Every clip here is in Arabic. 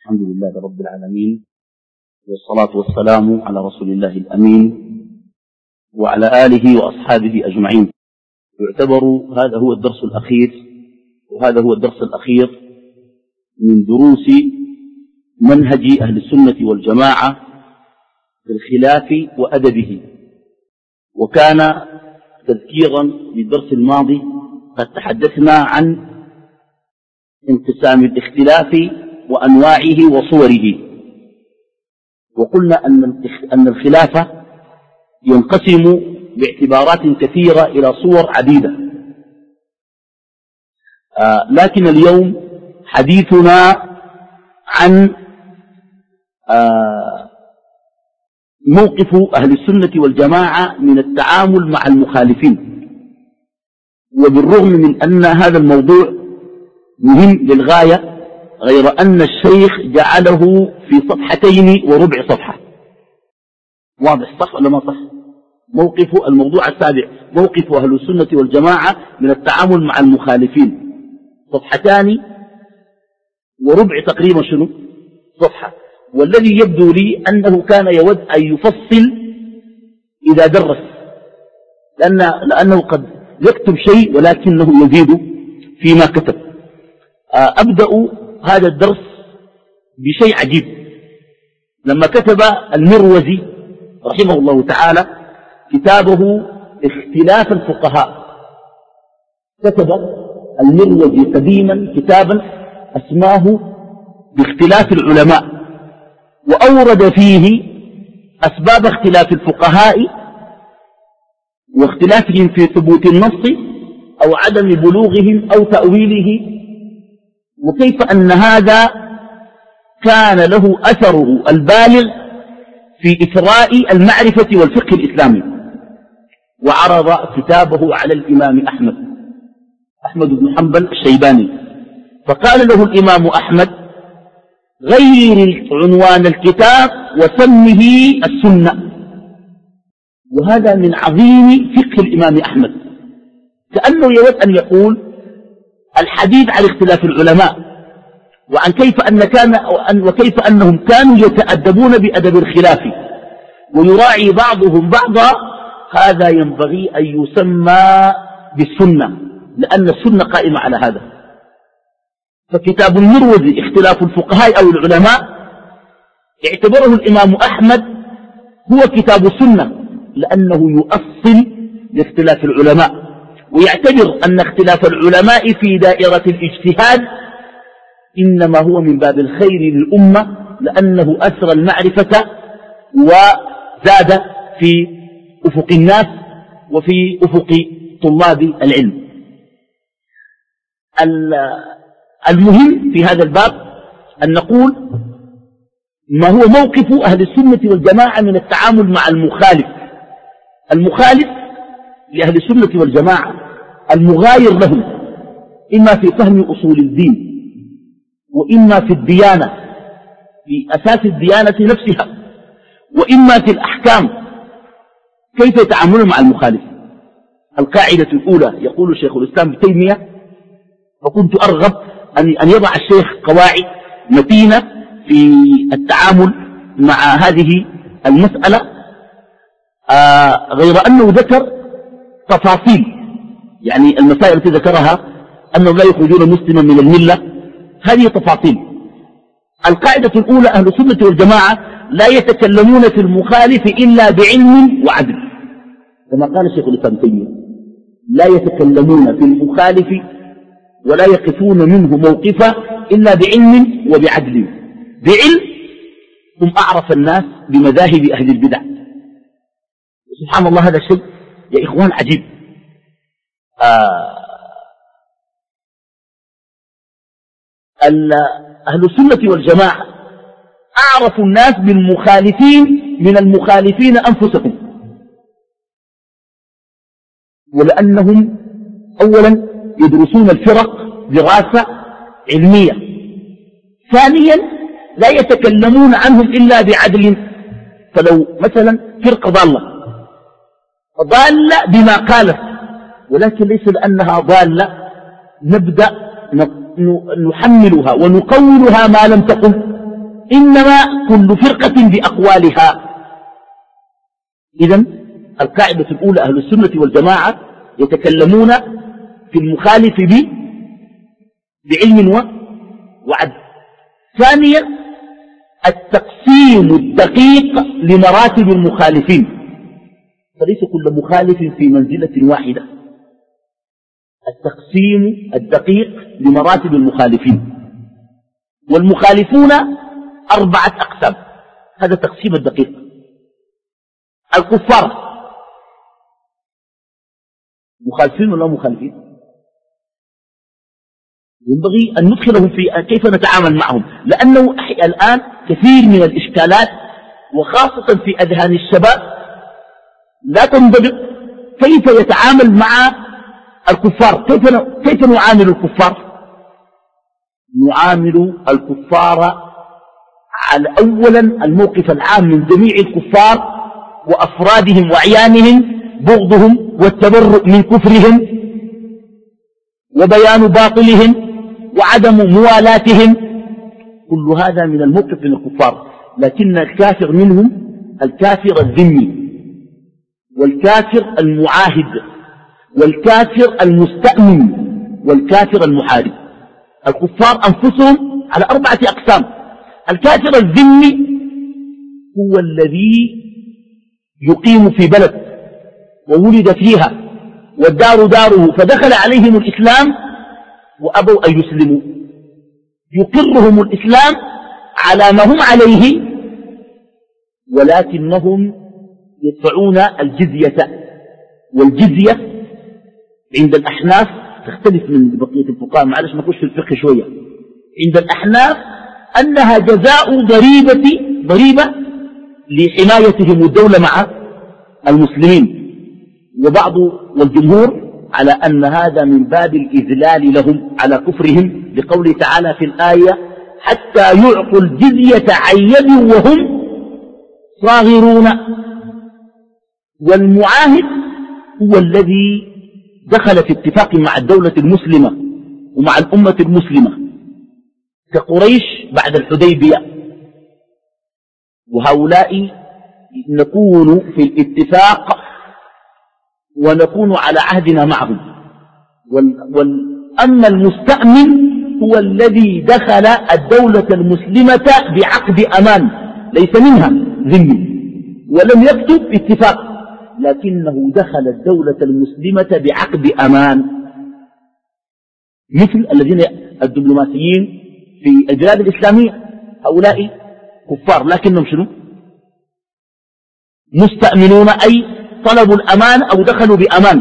الحمد لله رب العالمين، والصلاة والسلام على رسول الله الأمين وعلى آله وأصحابه أجمعين. يعتبر هذا هو الدرس الأخير، وهذا هو الدرس الأخير من دروس منهج أهل السنة والجماعة في الخلاف وأدبه. وكان تذكيرا للدرس الماضي قد تحدثنا عن انقسام الاختلاف وأنواعه وصوره، وقلنا أن الخلاف ينقسم باعتبارات كثيرة إلى صور عديدة. لكن اليوم حديثنا عن موقف أهل السنة والجماعة من التعامل مع المخالفين. وبالرغم من أن هذا الموضوع مهم للغاية، غير أن الشيخ جعله في 2.25 صفحة. واضح صح ولا ما صح؟ الموضوع السابع موقف أهل السنة والجماعة من التعامل مع المخالفين 2.25 تقريبا، شنو؟ صفحة. والذي يبدو لي أنه كان يود أن يفصل إذا درس، لأنه قد يكتب شيء ولكنه يزيد فيما كتب. أبدأ هذا الدرس بشيء عجيب. لما كتب المروزي رحمه الله تعالى كتابه اختلاف الفقهاء، كتب المروزي قديما كتابا اسماه باختلاف العلماء، وأورد فيه أسباب اختلاف الفقهاء واختلافهم في ثبوت النص أو عدم بلوغهم أو تأويله، وكيف أن هذا كان له أثره البالغ في إثراء المعرفة والفقه الإسلامي. وعرض كتابه على الإمام أحمد بن حنبل الشيباني، فقال له الإمام أحمد: غير عنوان الكتاب وسمه السنة. وهذا من عظيم فقه الإمام أحمد، كأنه يود أن يقول الحديث عن اختلاف العلماء وعن وكيف أنهم كانوا يتأدبون بأدب الخلاف ويراعي بعضهم بعضا، هذا ينبغي أن يسمى بالسنة، لأن السنة قائمة على هذا. فكتاب المروزي اختلاف الفقهاء أو العلماء اعتبره الإمام أحمد هو كتاب السنة، لأنه يؤصل لاختلاف العلماء، ويعتبر أن اختلاف العلماء في دائرة الاجتهاد إنما هو من باب الخير للأمة، لأنه أسرى المعرفة وزاد في أفق الناس وفي أفق طلاب العلم. المهم في هذا الباب أن نقول ما هو موقف أهل السنة والجماعة من التعامل مع المخالف. المخالف لأهل السنة والجماعة المغاير لهم، إما في فهم أصول الدين، وإما في الديانة في أساس الديانة نفسها، وإما في الأحكام. كيف يتعاملون مع المخالف؟ القاعدة الأولى يقول شيخ الإسلام ابن تيمية، فكنت أرغب أن يضع الشيخ قواعد متينة في التعامل مع هذه المسألة، غير أنه ذكر تفاصيل، يعني المسائل التي ذكرها أنهم لا يخرجون مسلما من الملة، هذه تفاصيل. القاعدة الأولى أهل السنة والجماعة لا يتكلمون في المخالف إلا بعلم وعدل، كما قال الشيخ الإسلام ابن تيمية: لا يتكلمون في المخالف ولا يقفون منه موقفا إلا بعلم وبعدل. بعلم هم أعرف الناس بمذاهب أهل البدع. سبحان الله، هذا الشيء يا إخوان عجيب. أهل السنة والجماعة أعرف الناس بالمخالفين من المخالفين أنفسهم، ولأنهم أولا يدرسون الفرق دراسة علمية، ثانيا لا يتكلمون عنهم إلا بعدل. فلو مثلا فرقة ضالة بما قالت، ولكن ليس لأنها ضالة نبدأ نحملها ونقولها ما لم تقل، إنما كل فرقة بأقوالها. إذن القاعدة الأولى أهل السنة والجماعة يتكلمون في المخالف بعلم وعدل. ثانيا التقسيم الدقيق لمراتب المخالفين، فليس كل مخالف في منزلة واحدة. التقسيم الدقيق لمراتب المخالفين. والمخالفون 4 أقسام، هذا التقسيم الدقيق. الكفار مخالفين ولا مخالفين؟ ينبغي أن ندخلهم في كيف نتعامل معهم، لأنه الآن كثير من الإشكالات وخاصة في أذهان الشباب لا تنضبط. كيف يتعامل مع الكفار؟ كيف نعامل الكفار؟ نعامل الكفار على أولا الموقف العام من جميع الكفار وأفرادهم وأعيانهم، بغضهم والتبرؤ من كفرهم وبيان باطلهم وعدم موالاتهم، كل هذا من الموقف من الكفار. لكن الكافر منهم الكافر الذمي والكافر المعاهد والكافر المستأمن والكافر المحارب. الكفار أنفسهم على 4 أقسام. الكافر الذمي هو الذي يقيم في بلد وولد فيها والدار داره فدخل عليهم الإسلام وأبوا أن يسلموا، يقرهم الإسلام على ما هم عليه ولكنهم يدفعون الجزية. والجزية عند الأحناف تختلف من بقية الفقهاء، معلش نخش في الفقه شوية. عند الأحناف أنها جزاء ضريبة لحمايتهم الدولة مع المسلمين، والجمهور على أن هذا من باب الإذلال لهم على كفرهم، لقوله تعالى في الآية حتى يعطوا الجزية عن يد وهم صاغرون. والمعاهد هو الذي دخل في اتفاق مع الدولة المسلمة ومع الأمة المسلمة كقريش بعد الحديبية، وهؤلاء نكون في الاتفاق ونكون على عهدنا معهم. أما المستأمن هو الذي دخل الدولة المسلمة بعقد أمان ليس منها ذمي ولم يكتب اتفاق، لكنه دخل الدولة المسلمة بعقد أمان، مثل الذين الدبلوماسيين في البلاد الإسلامية. هؤلاء كفار لكنهم شنو؟ مستأمنون، أي طلبوا الأمان أو دخلوا بأمان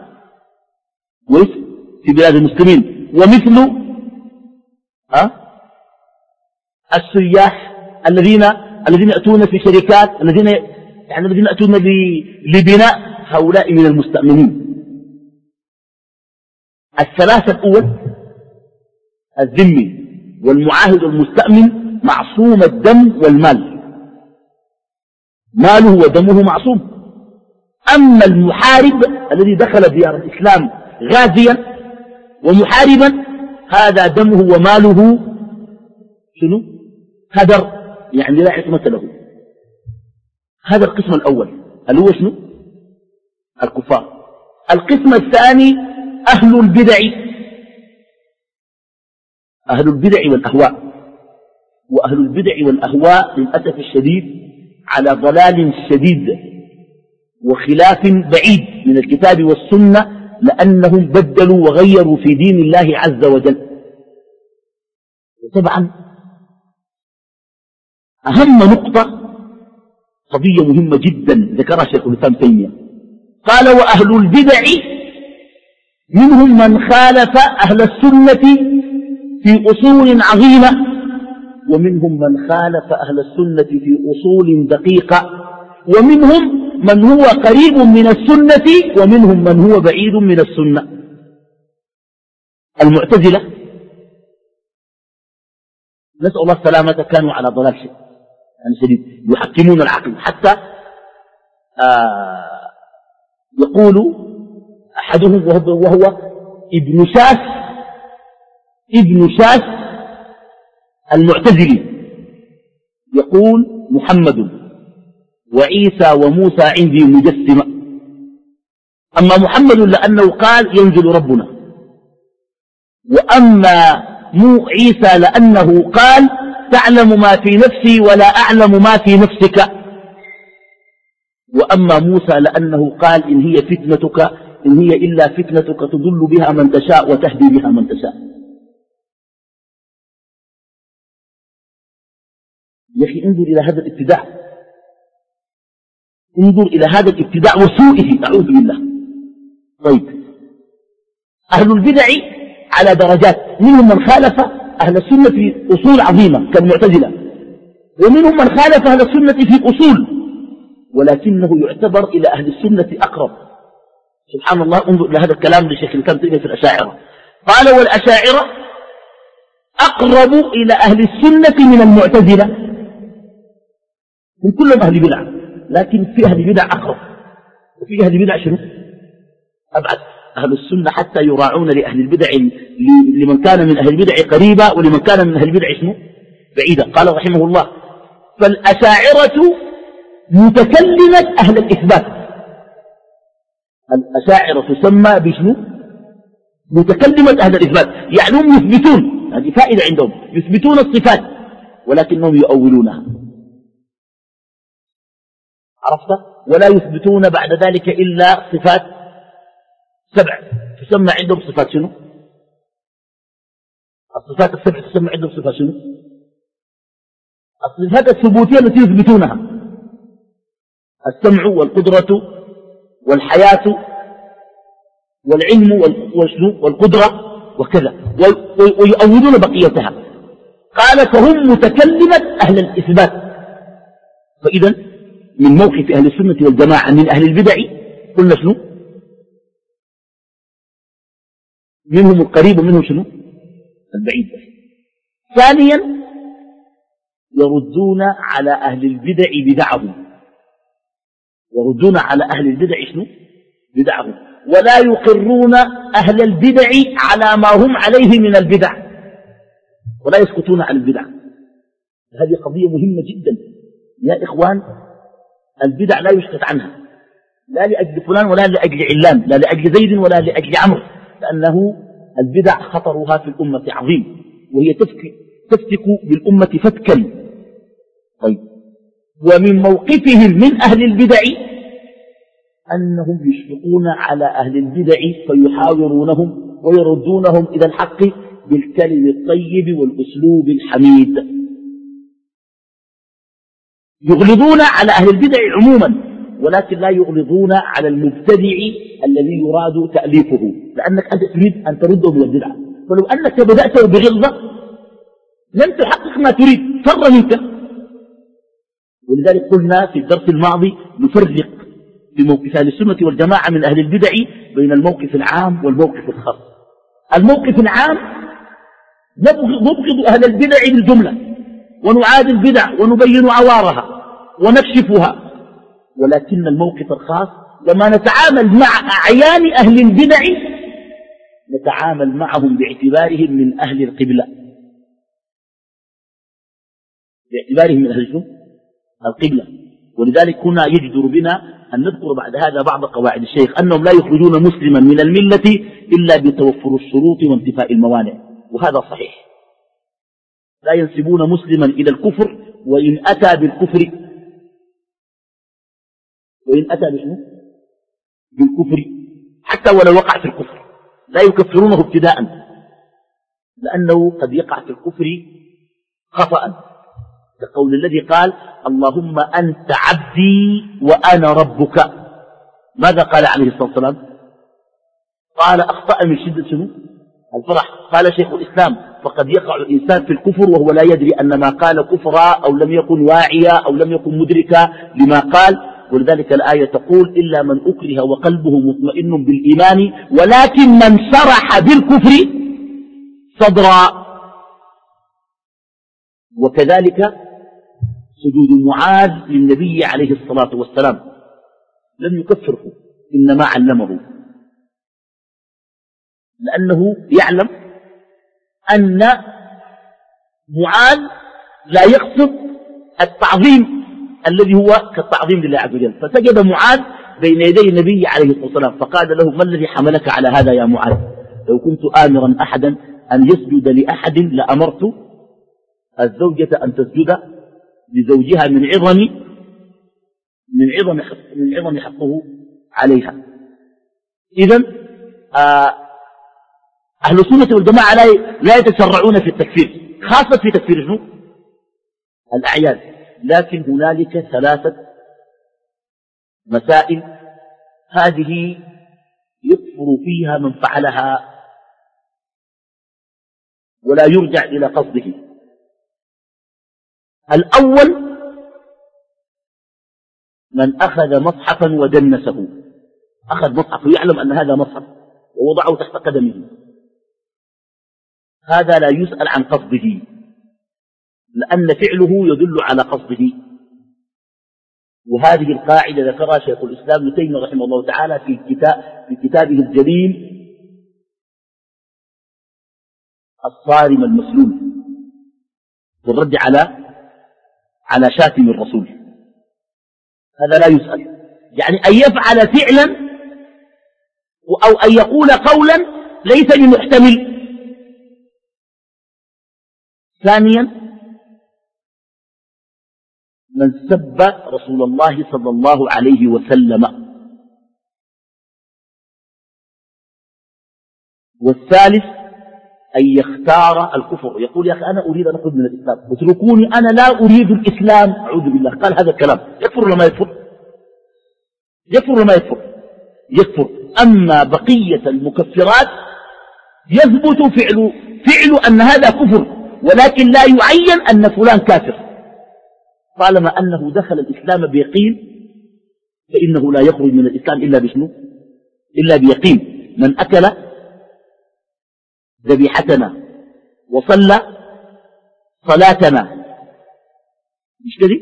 في بلاد المسلمين. ومثل السياح الذين يأتون في شركات، الذين يأتون لبناء، هؤلاء من المستأمنين. الثلاثة الأول الذمي والمعاهد والمستأمن معصوم الدم والمال، ماله ودمه معصوم. أما المحارب الذي دخل ديار الإسلام غازيا ومحاربا، هذا دمه وماله شنو؟ هدر، يعني لا عصمة له. هذا القسم الأول اللي هو شنو؟ الكفار. القسم الثاني أهل البدع والأهواء. وأهل البدع والأهواء للأسف الشديد على ضلال شديد وخلاف بعيد من الكتاب والسنة، لأنهم بدلوا وغيروا في دين الله عز وجل. وطبعا أهم نقطة قضية مهمة جدا ذكرها شيخ الإسلام تيمية، قال وأهل البدع منهم من خالف أهل السنة في أصول عظيمة، ومنهم من خالف أهل السنة في أصول دقيقة، ومنهم من هو قريب من السنة ومنهم من هو بعيد من السنة. المعتزلة نسأل الله السلامة كانوا على ضلال شديد، يحكمون العقل، حتى يقول أحدهم وهو ابن شاس المعتزلي، يقول محمد وعيسى وموسى عندي مجسمة. أما محمد لأنه قال ينزل ربنا، وأما عيسى لأنه قال تعلم ما في نفسي ولا أعلم ما في نفسك، وأما موسى لأنه قال إن هي فتنتك إن هي إلا فتنتك تضل بها من تشاء وتهدي بها من تشاء. يا أخي انظر إلى هذا الابتداع، انظر إلى هذا الابتداع وسوءه، أعوذ بالله. طيب، أهل البدع على درجات، منهم من خالف أهل السنة في أصول عظيمة كالمعتزلة، ومنهم من خالف أهل السنة في أصول، ولكنه يعتبر إلى أهل السنة أقرب. سبحان الله، انظر إلى هذا الكلام لشيخ الإسلام في الأشاعرة، قال والأشاعرة أقرب إلى أهل السنة من المعتزلة، من كلهم أهل بدع، لكن في أهل بدع أقرب، وفي أهل بدع شنو أبعد. أهل السنة حتى يراعون لأهل البدع، لمن كان من أهل البدع قريبا ولمن كان من أهل البدع شنو بعيدا. قال رحمه الله فالأشاعرة متكلمة أهل الإثبات. الأشاعرة تسمى بشنو؟ متكلمة أهل الإثبات، يعني هم يثبتون، هذه فائدة عندهم، يثبتون الصفات ولكنهم يؤولونها، عرفت؟ ولا يثبتون بعد ذلك إلا صفات 7 تسمى عندهم صفات شنو؟ الصفات ال7 تسمى عندهم صفات شنو؟ الصفات الثبوتية التي يثبتونها: السمع والقدرة والحياة والعلم والقدرة وكذا، ويؤولون بقيتها. قال فهم متكلمة أهل الإثبات. فإذا من موقف أهل السنة والجماعة من أهل البدع قلنا شنو؟ منهم القريب ومنهم شنو؟ البعيد. ثانيا يردون على أهل البدع بدعهم، يردون على أهل البدع شنو؟ بدعهم، ولا يقرون أهل البدع على ما هم عليه من البدع، ولا يسكتون عن البدع. هذه قضية مهمة جدا يا إخوان. البدع لا يسكت عنها، لا لأجل فلان ولا لأجل علان، لا لأجل زيد ولا لأجل عمرو، لأنه البدع خطرها في الأمة عظيم، وهي تفتك بالأمة فتكا. طيب، ومن موقفهم من أهل البدع أنهم يشفقون على أهل البدع فيحاورونهم ويردونهم إلى الحق بالكلم الطيب والأسلوب الحميد. يغلظون على أهل البدع عموما، ولكن لا يغلظون على المبتدع الذي يراد تأليفه، لأنك أنت تريد أن ترده من البدعة، ولو أنك بدأت بغلظة لن تحقق ما تريد، فر منك. ولذلك قلنا في الدرس الماضي نفرق في موقف أهل السنة والجماعة من أهل البدع بين الموقف العام والموقف الخاص. الموقف العام نبغض أهل البدع بالجملة، ونعادي البدع ونبين عوارها ونكشفها. ولكن الموقف الخاص لما نتعامل مع أعيان أهل البدع نتعامل معهم باعتبارهم من أهل القبلة، باعتبارهم من أهل القبلة. ولذلك كنا يجدر بنا أن نذكر بعد هذا بعض قواعد الشيخ، أنهم لا يخرجون مسلما من الملة إلا بتوفر الشروط وانتفاء الموانع، وهذا صحيح. لا ينسبون مسلما إلى الكفر وإن أتى بالكفر، وإن أتى بالكفر حتى ولو وقع في الكفر لا يكفرونه ابتداء، لأنه قد يقع في الكفر خطأ، كقول الذي قال اللهم أنت عبدي وأنا ربك. ماذا قال عليه الصلاة والسلام؟ قال أخطأ من شدة الفرح. قال شيخ الإسلام فقد يقع الإنسان في الكفر وهو لا يدري أن ما قال كفرا أو لم يكن واعيا أو لم يكن مدركا لما قال. ولذلك الآية تقول إلا من أكره وقلبه مطمئن بالإيمان ولكن من شرح بالكفر صدرا. وكذلك سجود معاذ للنبي عليه الصلاة والسلام لم يكفره، إنما علمه، لأنه يعلم أن معاذ لا يقصد التعظيم الذي هو كالتعظيم لله عز وجل. فسجد معاذ بين يدي النبي عليه الصلاة والسلام فقال له: ما الذي حملك على هذا يا معاذ؟ لو كنت آمرا أحدا أن يسجد لأحد لأمرت الزوجة أن تسجد لزوجها من عظم حقه عليها. إذن أهل السنة والجماعة لا يتسرعون في التكفير، خاصة في تكفير شنو؟ الأعياد. لكن هنالك 3 مسائل هذه يكفر فيها من فعلها ولا يرجع إلى قصده. الأول: من أخذ مصحفا ودنسه، أخذ مصحف ويعلم أن هذا مصحف ووضعه تحت قدمه، هذا لا يسأل عن قصده، لأن فعله يدل على قصده. وهذه القاعدة ذكرها شيخ الإسلام ابن تيمية رحمه الله تعالى في كتابه الجليل الصارم المسلول والرد على شاتم الرسول. هذا لا يسأل، يعني أن يفعل فعلا أو أن يقول قولا ليس بمحتمل. ثانيا: من سب رسول الله صلى الله عليه وسلم. والثالث: أن يختار الكفر، يقول: يا أخي أنا أريد أن أخرج من الإسلام، اتركوني أنا لا أريد الإسلام، أعوذ بالله. قال هذا الكلام، يكفر ولا ما يكفر؟ يكفر ولا ما يكفر؟ يكفر. أما بقية المكفرات يثبت فعل أن هذا كفر، ولكن لا يعين أن فلان كافر، طالما أنه دخل الإسلام بيقين فإنه لا يخرج من الإسلام إلا بشنو؟ إلا بيقين. من أكل ذبيحتنا وصلى صلاتنا، مش كده؟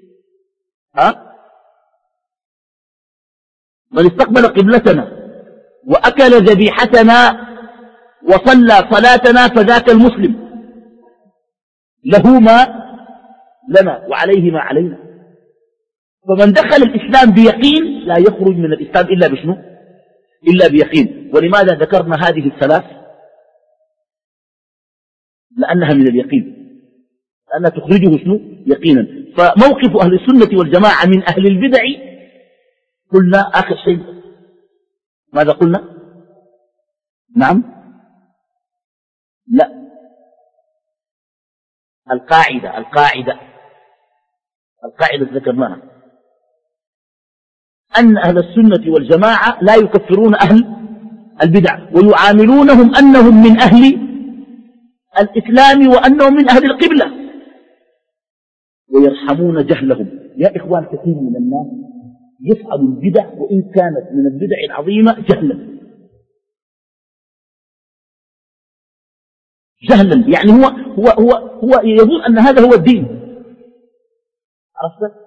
من استقبل قبلتنا وأكل ذبيحتنا وصلى صلاتنا فذاك المسلم، له ما لنا وعليه ما علينا. فمن دخل الإسلام بيقين لا يخرج من الإسلام إلا بشنو؟ إلا بيقين. ولماذا ذكرنا هذه الثلاث؟ لأنها من اليقين، لأنها تخرجه شنو؟ يقينا. فموقف أهل السنة والجماعة من أهل البدع، قلنا آخر شيء ماذا قلنا؟ نعم؟ لا، القاعدة ذكرناها أن أهل السنة والجماعة لا يكفرون أهل البدع، ويعاملونهم أنهم من أهل الإسلام وأنهم من أهل القبلة، ويرحمون جهلهم. يا إخوان، كثير من الناس يفعل البدع وإن كانت من البدع العظيمة جهلا، يعني هو يظن أن هذا هو الدين. عرفت؟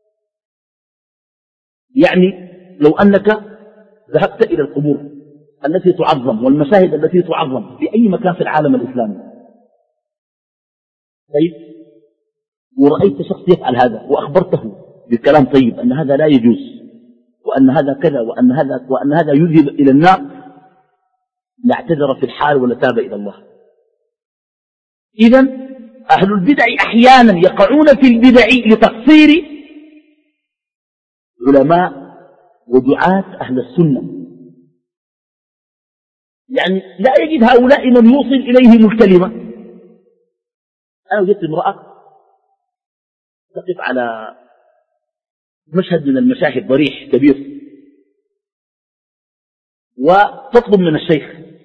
يعني لو أنك ذهبت إلى القبور التي تعظم والمشاهد التي تعظم في أي مكان في العالم الإسلامي، طيب، ورأيت شخص يفعل هذا وأخبرته بالكلام طيب أن هذا لا يجوز وأن هذا كذا وأن هذا يذهب إلى النار، لاعتذر في الحال ولا تاب إلى الله. إذن أهل البدع أحيانا يقعون في البدع لتقصير علماء ودعاة أهل السنة، يعني لا يجد هؤلاء من يوصل إليهم الكلمة. أنا وجدت امرأة تقف على مشهد من المشاهد ضريح كبير وتطلب من الشيخ،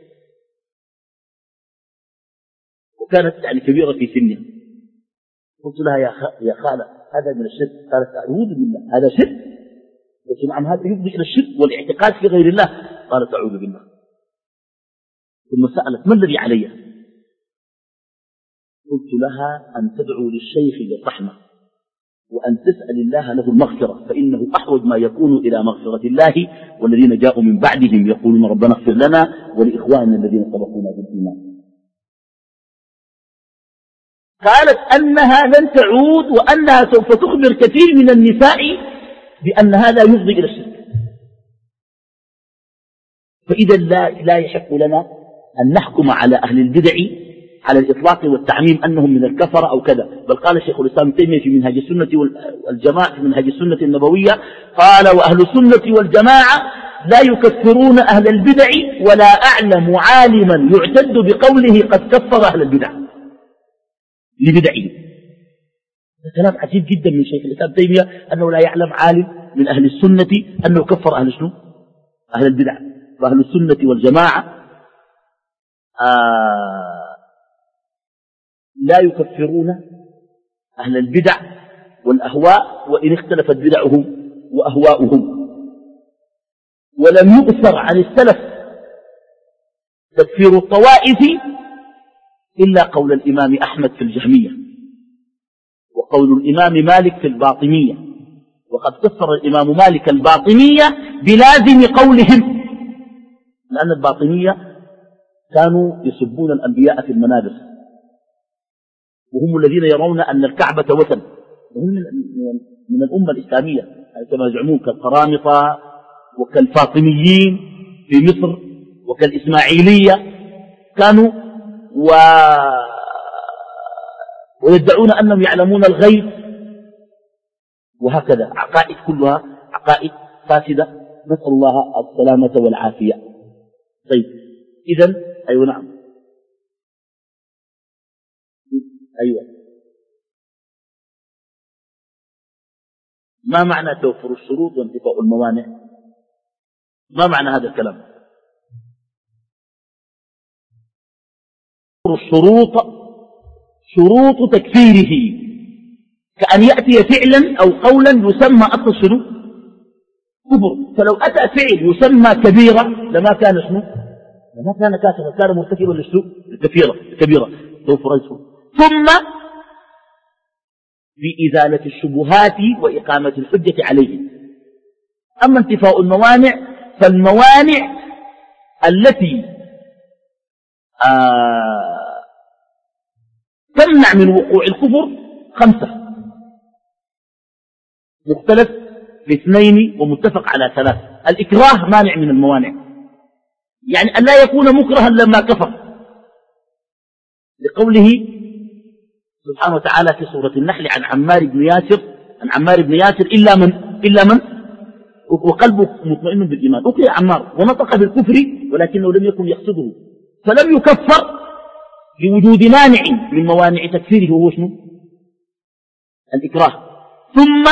وكانت يعني كبيرة في سنها. قلت لها: يا خالة، هذا من الشرك. قالت: أعوذ بالله، هذا شرك؟ قلت: نعم، هذا يفضي إلى الشرك والاعتقاد في غير الله. قالت: أعوذ بالله. ثم سألت: ما الذي علي؟ قلت لها: أن تدعو للشيخ بالرحمة وأن تسأل الله له المغفرة، فإنه أحوج ما يكون إلى مغفرة الله، والذين جاءوا من بعدهم يقولون ربنا اغفر لنا ولإخواننا الذين سبقونا بالإيمان. قالت أنها لن تعود وأنها سوف تخبر كثير من النساء بأن هذا يفضي إلى الشرك. فإذا لا يحق لنا أن نحكم على أهل البدع على الإطلاق والتعميم أنهم من الكفر أو كذا، بل قال الشيخ الإسلام ابن تيمية في منهج السنة والجماعة، في منهج السنة النبوية، قال: وأهل السنة والجماعة لا يكفرون أهل البدع، ولا أعلم عالما يعتد بقوله قد كفر أهل البدع لبدعه. كلام عجيب جدا من شيخ الإسلام ابن تيمية، أنه لا يعلم عالم من أهل السنة أنه كفر أهل شنو؟ أهل البدع. فأهل السنة والجماعة لا يكفرون أهل البدع والأهواء، وإن اختلفت بدعهم وأهواؤهم. ولم يؤثر عن السلف تكفير الطوائف إلا قول الإمام أحمد في الجهمية، وقول الإمام مالك في الباطنية، وقد كفر الإمام مالك الباطنية بلازم قولهم، لأن الباطنية كانوا يسبون الأنبياء في المنابر، وهم الذين يرون أن الكعبة وثن، وهم من الأمة الإسلامية كما يزعمون، كالقرامطة وكالفاطميين في مصر وكالإسماعيلية، كانوا ويدعون أنهم يعلمون الغيب، وهكذا عقائد كلها عقائد فاسدة، نسأل الله السلامة والعافية. طيب إذن أيوة نعم أيوة. ما معنى توفر الشروط وانتفاء الموانع؟ ما معنى هذا الكلام؟ الشروط شروط تكفيره، كأن يأتي فعلا أو قولا يسمى أصل شنو؟ كفر. فلو أتى فعل يسمى كبيرة لما كان شنو؟ لما كان كافرا، كان مرتكبا للكبيرة. توفر الشروط. ثم بإزالة الشبهات وإقامة الحجة عليه. أما انتفاء الموانع فالموانع التي تمنع من وقوع الكفر 5، مختلف ب2 ومتفق على 3. الإكراه مانع من الموانع، يعني أن لا يكون مكرها لما كفر، لقوله سبحانه وتعالى في سورة النحل عن عمار بن ياسر إلا من وقلبه مطمئن بالإيمان، أكره عمار ونطق بالكفر ولكنه لم يكن يقصده، فلم يكفر لوجود مانع من موانع تكفيره، وهو شنو؟ الإكراه. ثم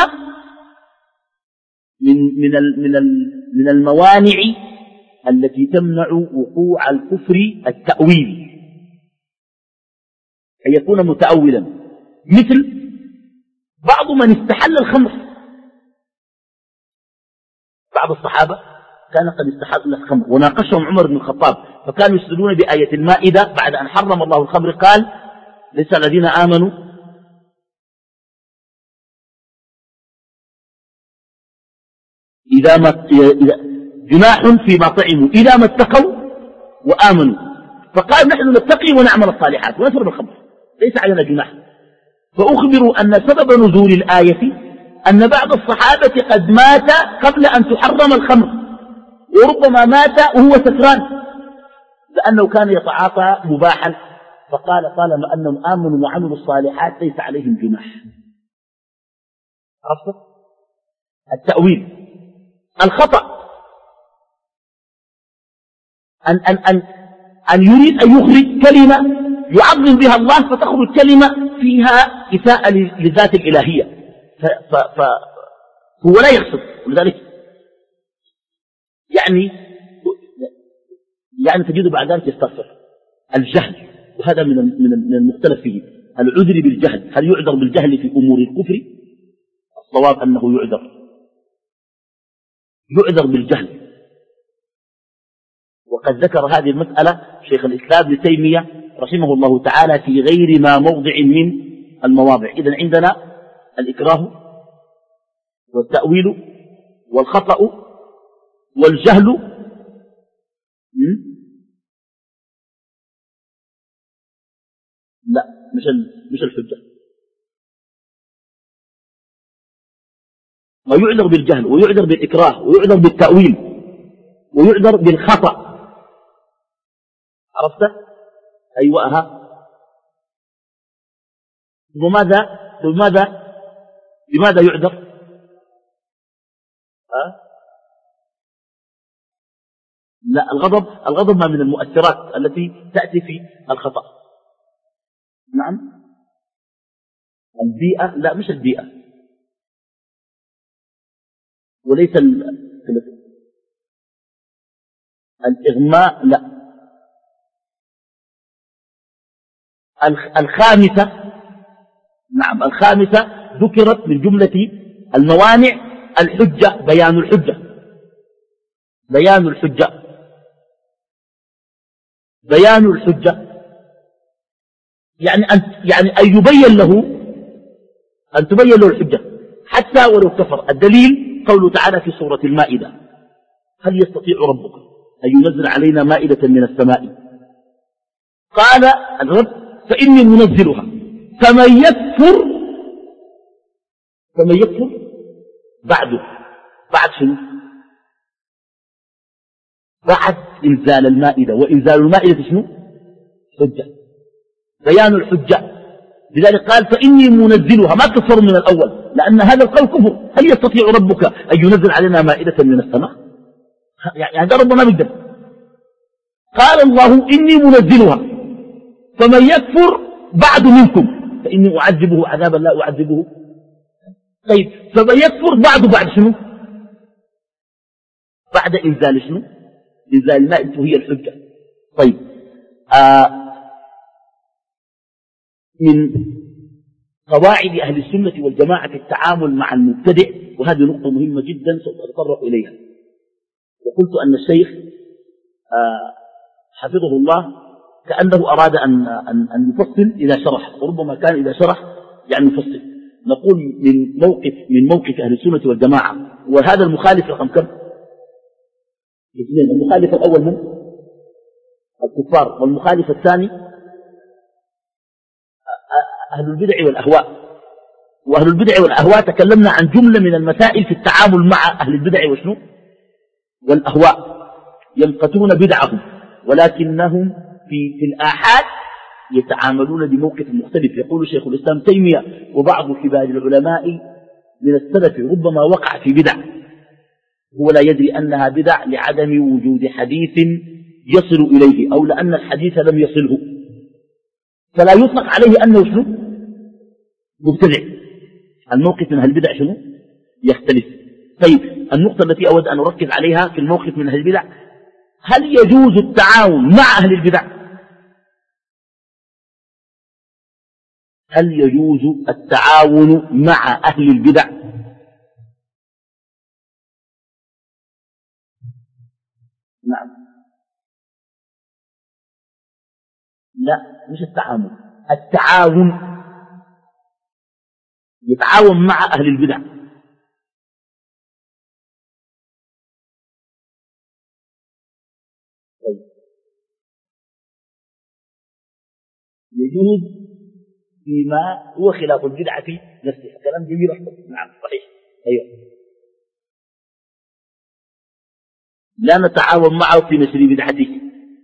من الموانع التي تمنع وقوع الكفر التأويل، أن يكون متأولا، مثل بعض من استحل الخمر. بعض الصحابة كان قد استحل الخمر وناقشهم عمر بن الخطاب، فكانوا يستدلون بآية المائدة بعد أن حرم الله الخمر، قال: ليس الذين آمنوا إذا جناح فيما طعموا إذا ما اتقوا وآمنوا، فقال: نحن نتقي ونعمل الصالحات ونشرب الخمر، ليس علينا جناح. فأخبروا أن سبب نزول الآية أن بعض الصحابة قد مات قبل أن تحرم الخمر، وربما مات وهو سكران لأنه كان يتعاطى مباحا، فقال: طالما أنهم آمنوا وعملوا الصالحات ليس عليهم جناح. عرفت؟ التأويل. الخطأ أن يريد أن يخرج كلمة يعظم بها الله فتخرج كلمة فيها إساءة للذات الإلهية، فهو لا يقصد. ولذلك يعني تجد بعد ذلك يستغفر. الجهل، وهذا من المختلف فيه، العذر بالجهل، هل يعذر بالجهل في أمور الكفر؟ الصواب أنه يعذر بالجهل. وقد ذكر هذه المسألة شيخ الإسلام ابن تيمية رحمه الله تعالى في غير ما موضع من المواضع. إذن عندنا الإكراه والتأويل والخطأ والجهل لا مش الحجة. ويعذر بالجهل، ويعذر بالإكراه، ويعذر بالتأويل، ويعذر بالخطأ. عرفت؟ أيوة. بماذا يعذر؟ لا، الغضب ما من المؤثرات التي تأتي في الخطأ. نعم. البيئة، لا مش البيئة، وليس الإغماء، لا. الخامسة، نعم الخامسة ذكرت من جملة الموانع الحجة، بيان الحجة. بيان الحجة، بيان الحجة يعني أن يبين له، أن تبين له الحجة حتى ولو كفر. الدليل قوله تعالى في سورة المائدة: هل يستطيع ربك أن ينزل علينا مائدة من السماء؟ قال الرب: فإني منزلها، فمن يكفر بعد شنو؟ بعد إنزال المائدة. وإنزال المائدة شنو؟ حجة، بيان الحجة. لذلك قال: فإني منزلها، ما كفروا من الأول، لأن هذا القول كفر. هل يستطيع ربك أن ينزل علينا مائدة من السماء؟ يعني هذا ربنا بيقدر. قال الله: إني منزلها، فمن يكفر بعد منكم فإني أعذبه عذابا لا أعذبه. طيب، فمن يكفر بعد شنو؟ بعد إنزال شنو؟ إنزال المائدة، وهي الحجة. طيب، من قواعد أهل السنة والجماعة في التعامل مع المبتدع، وهذه نقطة مهمة جدا سأتطرق إليها. وقلت أن الشيخ حفظه الله كأنه أراد أن يفصل إذا شرح، وربما كان إذا شرح يعني يفصل. نقول من موقف أهل السنة والجماعة، وهذا المخالف رقم كم؟ اثنين. المخالف الأول من؟ الكفار. والمخالف الثاني أهل البدع والأهواء. وأهل البدع والأهواء تكلمنا عن جملة من المسائل في التعامل مع أهل البدع وشنو؟ والأهواء. يمقتون بدعهم، ولكنهم في الآحاد يتعاملون بموقف مختلف. يقول شيخ الإسلام تيمية: وبعض كبار العلماء من السلف ربما وقع في بدع هو لا يدري أنها بدع لعدم وجود حديث يصل إليه، أو لأن الحديث لم يصله، فلا يطلق عليه أنه شنو؟ مبتدع. الموقف من هالبدع شنو؟ يختلف. طيب، النقطة التي أود أن أركز عليها في الموقف من هالبدع: هل يجوز التعاون مع أهل البدع؟ هل يجوز التعاون مع أهل البدع؟ نعم. لا، مش التعامل، التعاون. يتعاون مع أهل البدع. يجوز فيما هو خلاف البدعة في نفسها. كلام جميل أحمد. نعم صحيح. أيوه. لا نتعاون معه في نشر بدعته.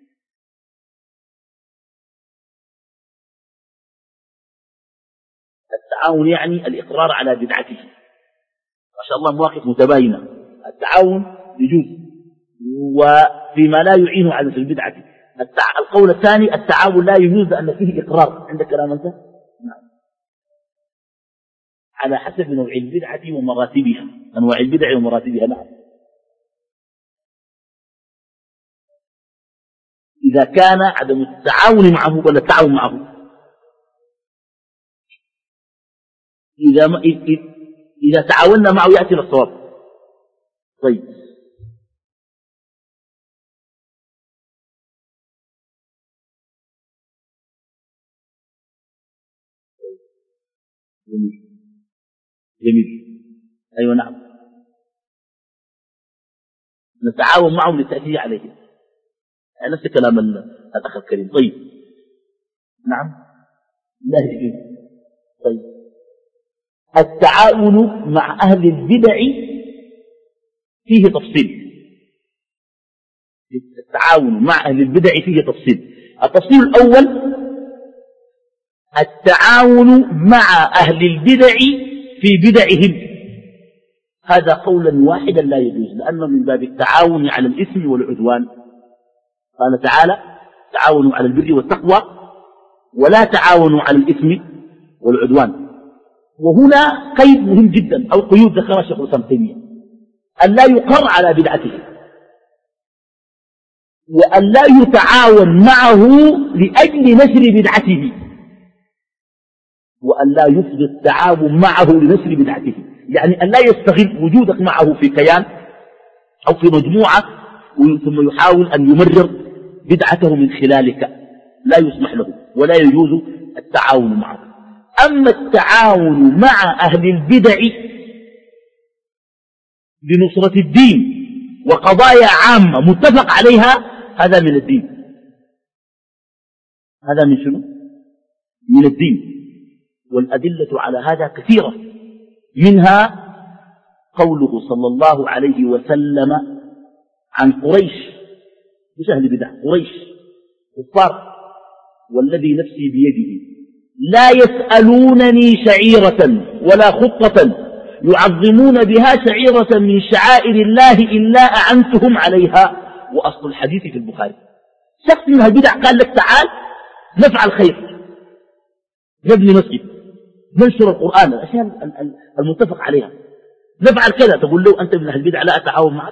التعاون يعني الإقرار على بدعته. ما شاء الله مواقف متباينة. التعاون يجوز، وفيما لا يعين على نشر بدعته. القول الثاني: التعاون لا يجوز لأن فيه إقرار. عندك كلام أنت؟ نعم. على حسب نوع البدعة ومراتبها، أنواع البدع ومراتبها. نعم. إذا كان عدم التعاون معه ولا التعاون معه، إذا تعاوننا معه يأتي للصواب. طيب، جميل جميل. أيوة نعم. نتعاون معهم للتأثير عليه، يعني نفس كلام الأخ الكريم. طيب، نعم. لا يجوز. طيب التعاون مع أهل البدع فيه تفصيل. التعاون مع أهل البدع فيه تفصيل. التفصيل الأول التعاون مع أهل البدع في بدعهم، هذا قولا واحدا لا يجوز، لأنه من باب التعاون على الإثم والعدوان. قال تعالى تعاونوا على البر والتقوى ولا تعاونوا على الإثم والعدوان. وهنا قيد مهم جدا أو قيود ذكرها شيخ الإسلام ابن تيمية، أن لا يقر على بدعته، وأن لا يتعاون معه لأجل نشر بدعته، وأن لا يفضي التعاون معه لنشر بدعته، يعني أن لا يستغل وجودك معه في كيان أو في مجموعة ثم يحاول أن يمرر بدعته من خلالك، لا يسمح له ولا يجوز التعاون معه. أما التعاون مع أهل البدع لنصرة الدين وقضايا عامة متفق عليها، هذا من الدين. هذا من شنو؟ من الدين. والأدلة على هذا كثيرة، منها قوله صلى الله عليه وسلم عن قريش، مش أهل بدع، قريش كفار، والذي نفسي بيده لا يسألونني شعيرة ولا خطة يعظمون بها شعيرة من شعائر الله إلا أعنتهم عليها. وأصل الحديث في البخاري. شخص من البدع قال لك تعال نفعل خير، نبني مسجد، ننشر القرآن، الأشياء المتفق عليها، نفعل كذا، تقول له أنت من البدع لا أتعاون معك؟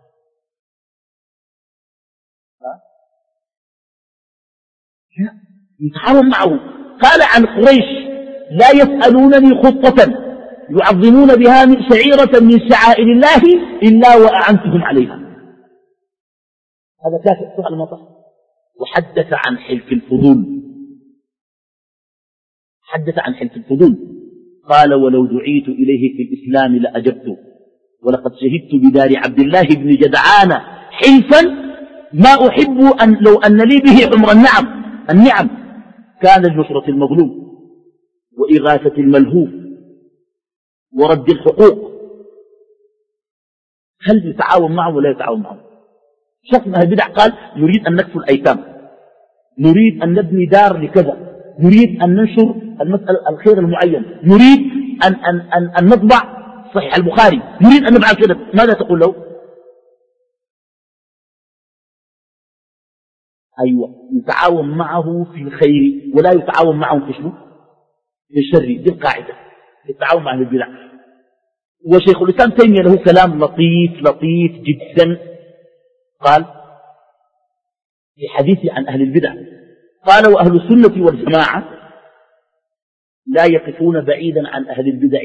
يتعاون معه. قال عن قريش لا يسألونني خطة يعظمون بها شعيرة من شعائر الله إلا وأعنتهم عليها. هذا كافر سؤال المطر. وحدث عن حلف الفضول، حدث عن حلف الفضول، قال ولو دعيت إليه في الإسلام لأجبته، ولقد شهدت بدار عبد الله بن جدعان حلفا ما أحب أن لو أن لي به عمر النعم كان لنصرة المظلوم وإغاثة الملهوف ورد الحقوق. هل يتعاون معه ولا يتعاون معه؟ شخص من البدع قال نريد أن نكفل الأيتام، نريد أن نبني دار لكذا، نريد أن ننشر المسألة الخير المعين، نريد أن نطبع صحيح البخاري، نريد أن نفعل كذا. ماذا تقول له؟ أيوة، يتعاون معه في الخير ولا يتعاون معه في شنو؟ في الشر. دي القاعدة التعاون مع البدع. وشيخ الإسلام تيمية له كلام لطيف جدا، قال في حديثه عن أهل البدع، قال وأهل السنة والجماعة لا يقفون بعيدا عن أهل البدع،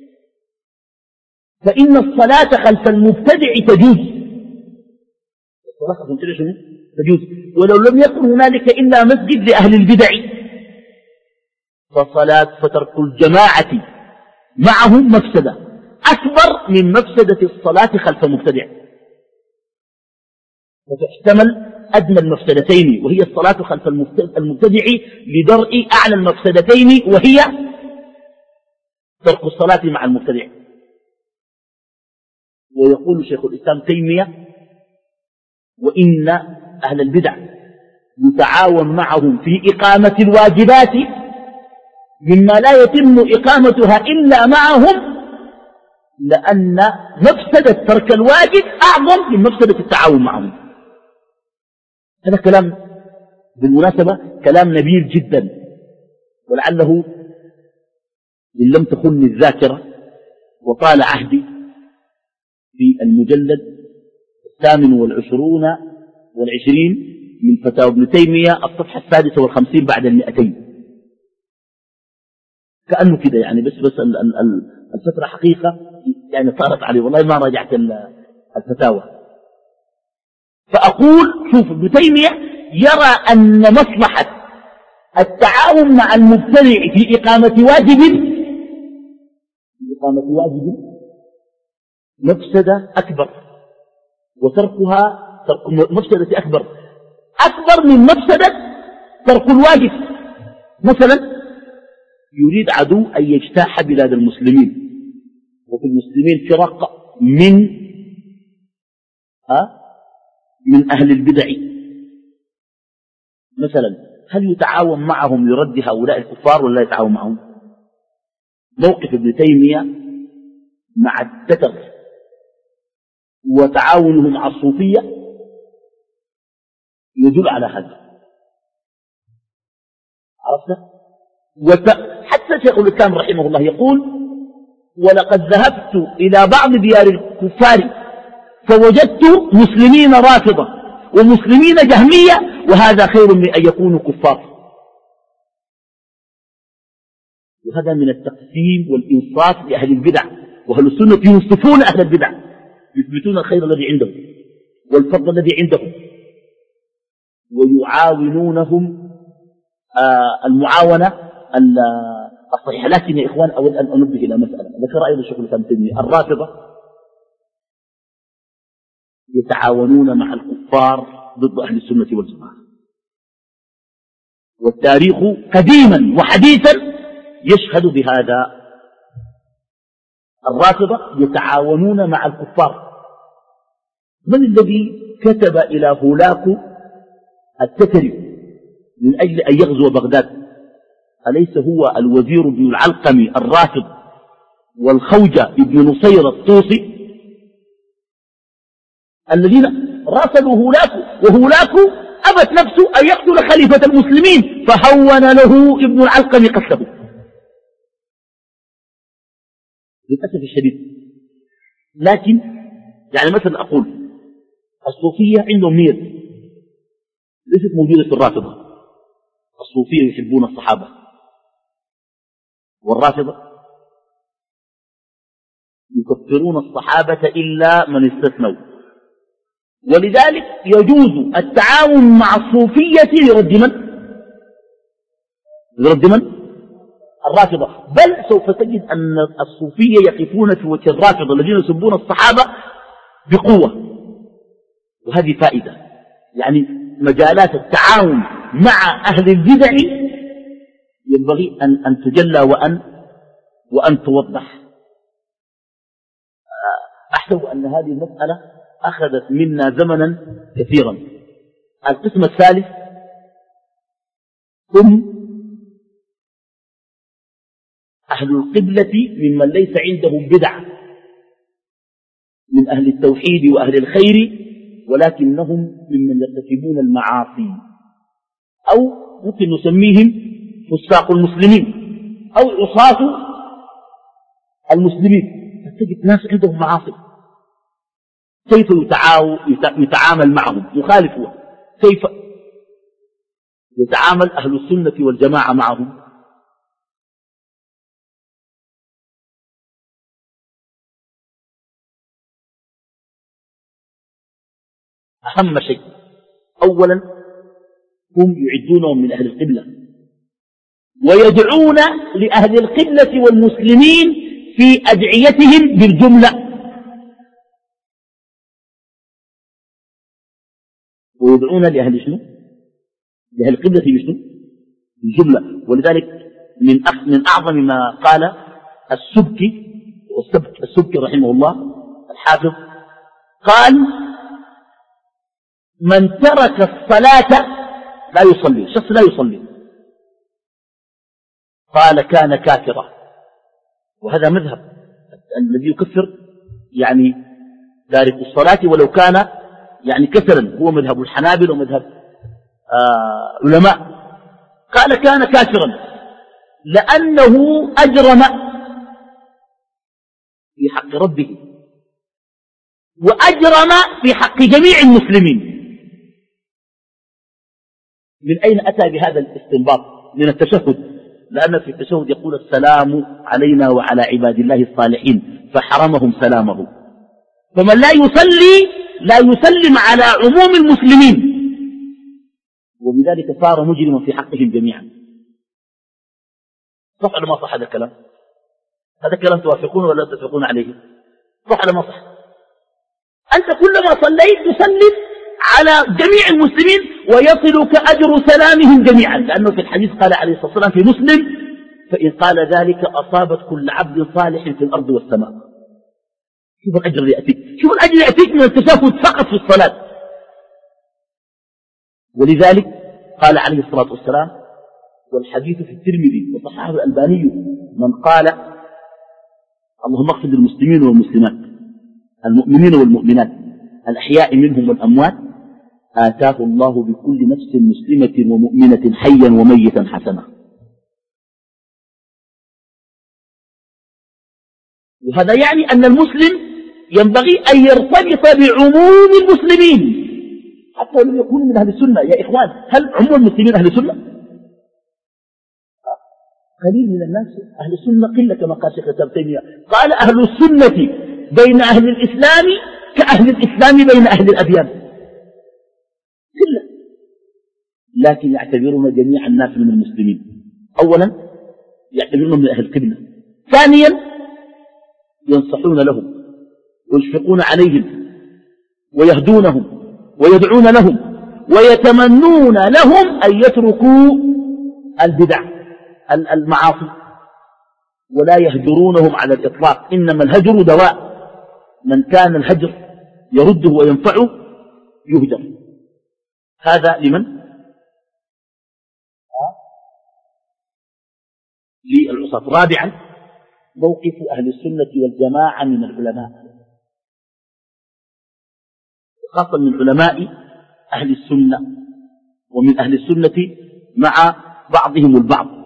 فإن الصلاة خلف المبتدع تجوز. الصلاة خلف المبتدع شنو؟ تجوز، ولو لم يكن هنالك إلا مسجد لأهل البدع فترك الجماعة معهم مفسدة أكبر من مفسدة الصلاة خلف مبتدع، وتحتمل أدنى المفسدتين وهي الصلاة خلف المبتدع لدرء أعلى المفسدتين وهي ترك الصلاة مع المبتدع. ويقول شيخ الإسلام تيمية وإن أهل البدع يتعاون معهم في إقامة الواجبات مما لا يتم إقامتها إلا معهم، لأن مفسدة ترك الواجب أعظم من مفسدة التعاون معهم. هذا كلام بالمناسبة كلام نبيل جدا، ولعله إن لم تخن الذاكرة وطال عهدي في المجلد 28 من فتاوى ابن تيمية الصفحة 56 بعد 200، كأنه كده يعني بس الفترة حقيقة يعني صارت علي، والله ما راجعت الفتاوى. فأقول شوف ابن تيمية يرى أن مصلحة التعاون مع المبتدع في إقامة واجب مفسدة أكبر، وتركها ترك مفسدة أكبر من مفسدة ترك الواجب. مثلا يريد عدو أن يجتاح بلاد المسلمين، وفي المسلمين فرق من أهل البدع. مثلا هل يتعاون معهم لرد هؤلاء الكفار ولا لا يتعاون معهم؟ موقف ابن تيمية مع التتر وتعاونه مع الصوفية يدل على هذا. عرفت؟ حتى شيخ الإسلام رحمه الله يقول: ولقد ذهبت إلى بعض ديار الكفار فوجدت مسلمين رافضة ومسلمين جهمية، وهذا خير من أن يكونوا كفار. وهذا من التقسيم والإنصاف لأهل البدع، وأهل السنة ينصفون أهل البدع، يثبتون الخير الذي عندهم والفضل الذي عندهم، ويعاونونهم المعاونة الصحيحة. لكن يا إخوان أود أن أنبه إلى مسألة ذكر أيضا الشيخ الإسلام ابن تيمية: الرافضة يتعاونون مع الكفار ضد أهل السنة والجماعة، والتاريخ قديما وحديثا يشهد بهذا. الرافضة يتعاونون مع الكفار. من الذي كتب إلى هولاكو التتري من أجل أن يغزو بغداد؟ أليس هو الوزير ابن العلقمي الرافض والخوجة ابن نصير الطوسي الذين راسلوا هولاكو، وهولاكو أبت نفسه أن يقتل خليفة المسلمين فهون له ابن العلقمي قتله للأسف الشديد. لكن يعني مثلا أقول الصوفية عندهم نية ليست موجودة في الرافضة. الصوفية يحبون الصحابة، والرافضة يكفرون الصحابة إلا من استثنوا. ولذلك يجوز التعاون مع الصوفية لرد من؟ لرد من؟ الرافضة. بل سوف تجد أن الصوفية يقفون في وجه الرافضة الذين يسبون الصحابة بقوة، وهذه فائدة. يعني مجالات التعاون مع أهل البدع ينبغي أن تجلى وأن توضح. أحسب أن هذه المسألة أخذت منا زمنا كثيرا. القسم الثالث هم أهل القبلة ممن ليس عندهم بدع من أهل التوحيد وأهل الخير، ولكنهم ممن يرتكبون المعاصي، أو ممكن نسميهم فساق المسلمين أو عصاة المسلمين. تجد ناس عندهم معاصي، كيف يتعامل معهم؟ مخالف هو. كيف يتعامل أهل السنة والجماعة معهم؟ أهم شيء أولا هم يعدونهم من أهل القبلة، ويدعون لأهل القبلة والمسلمين في أدعيتهم بالجملة، ويدعون لأهل شنو؟ لأهل القبلة بشنو؟ بالجملة. ولذلك من أعظم ما قال السبكي رحمه الله الحافظ، قال: من ترك الصلاة لا يصلي، شخص لا يصلي، قال كان كافرا. وهذا مذهب الذي يكفر يعني تارك الصلاة ولو كان يعني كسرا، هو مذهب الحنابل ومذهب علماء. قال كان كافرا لأنه أجرم في حق ربه وأجرم في حق جميع المسلمين. من أين أتى بهذا الاستنباط؟ من التشهد، لأن في التشهد يقول: السلام علينا وعلى عباد الله الصالحين، فحرمهم سلامه. فمن لا يصلي لا يسلم على عموم المسلمين، وبذلك صار مجرما في حقهم جميعا. صح ولا ما صح هذا الكلام؟ هذا الكلام توافقون ولا لا تتفقون عليه؟ صح ولا ما صح؟ أنت كلما صليت تسلم على جميع المسلمين ويصلك أجر سلامهم جميعا، لأنه في الحديث قال عليه الصلاة والسلام في مسلم: فإن قال ذلك أصابت كل عبد صالح في الأرض والسماء. شوف الأجر اللي يأتيك، شوف الأجر اللي يأتيك من التشهد فقط في الصلاة. ولذلك قال عليه الصلاة والسلام، والحديث في الترمذي وصححه الألباني، من قال اللهم اغفر للمسلمين والمسلمات المؤمنين والمؤمنات الأحياء منهم والأموات، آتاه الله بكل نفس مسلمة ومؤمنة حيا وميتا حسنة. وهذا يعني أن المسلم ينبغي أن يرتبط بعموم المسلمين حتى لم يكونوا من أهل السنة. يا إخوان، هل عموم المسلمين أهل السنة؟ قليل من الناس أهل السنة، قلة كما قال شيخ الإسلام ابن تيمية، قال أهل السنة بين أهل الإسلام كأهل الإسلام بين أهل الأديان، قلة. لكن يعتبرون جميع الناس من المسلمين. أولا يعتبرون من أهل القبلة، ثانيا ينصحون لهم ويشفقون عليهم ويهدونهم ويدعون لهم ويتمنون لهم أن يتركوا البدع المعاصي، ولا يهجرونهم على الإطلاق، إنما الهجر دواء، من كان الهجر يرده وينفعه يهجر. هذا لمن؟ للعصاة. رابعا موقف أهل السنة والجماعة من العلماء، خاصة من علماء أهل السنة ومن أهل السنة مع بعضهم البعض.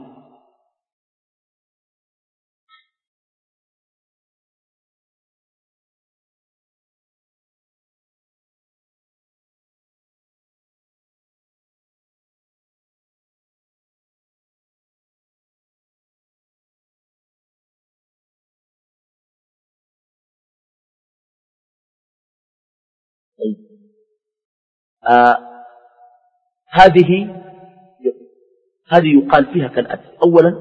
هذه يقال فيها كالآتي. أولا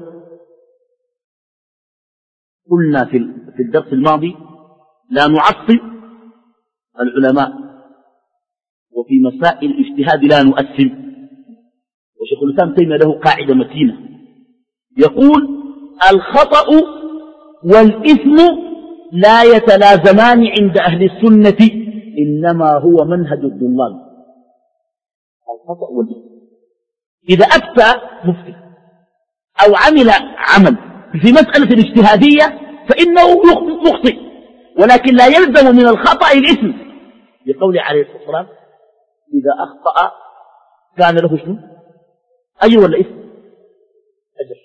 قلنا في الدرس الماضي لا نعصب العلماء، وفي مسائل الاجتهاد لا نؤثم. وشيخ الإسلام تيمية له قاعدة متينة يقول: الخطأ والإثم لا يتلازمان عند أهل السنة، إنما هو منهج الضلال. الخطأ والإثم، إذا أفتى مفتي أو عمل عمل في مسألة اجتهادية فإنه يخطئ، ولكن لا يلزم من الخطأ الإثم، لقوله عليه الصلاة والسلام: إذا أخطأ كان له شنو؟ أجر ولا إثم؟ أجر.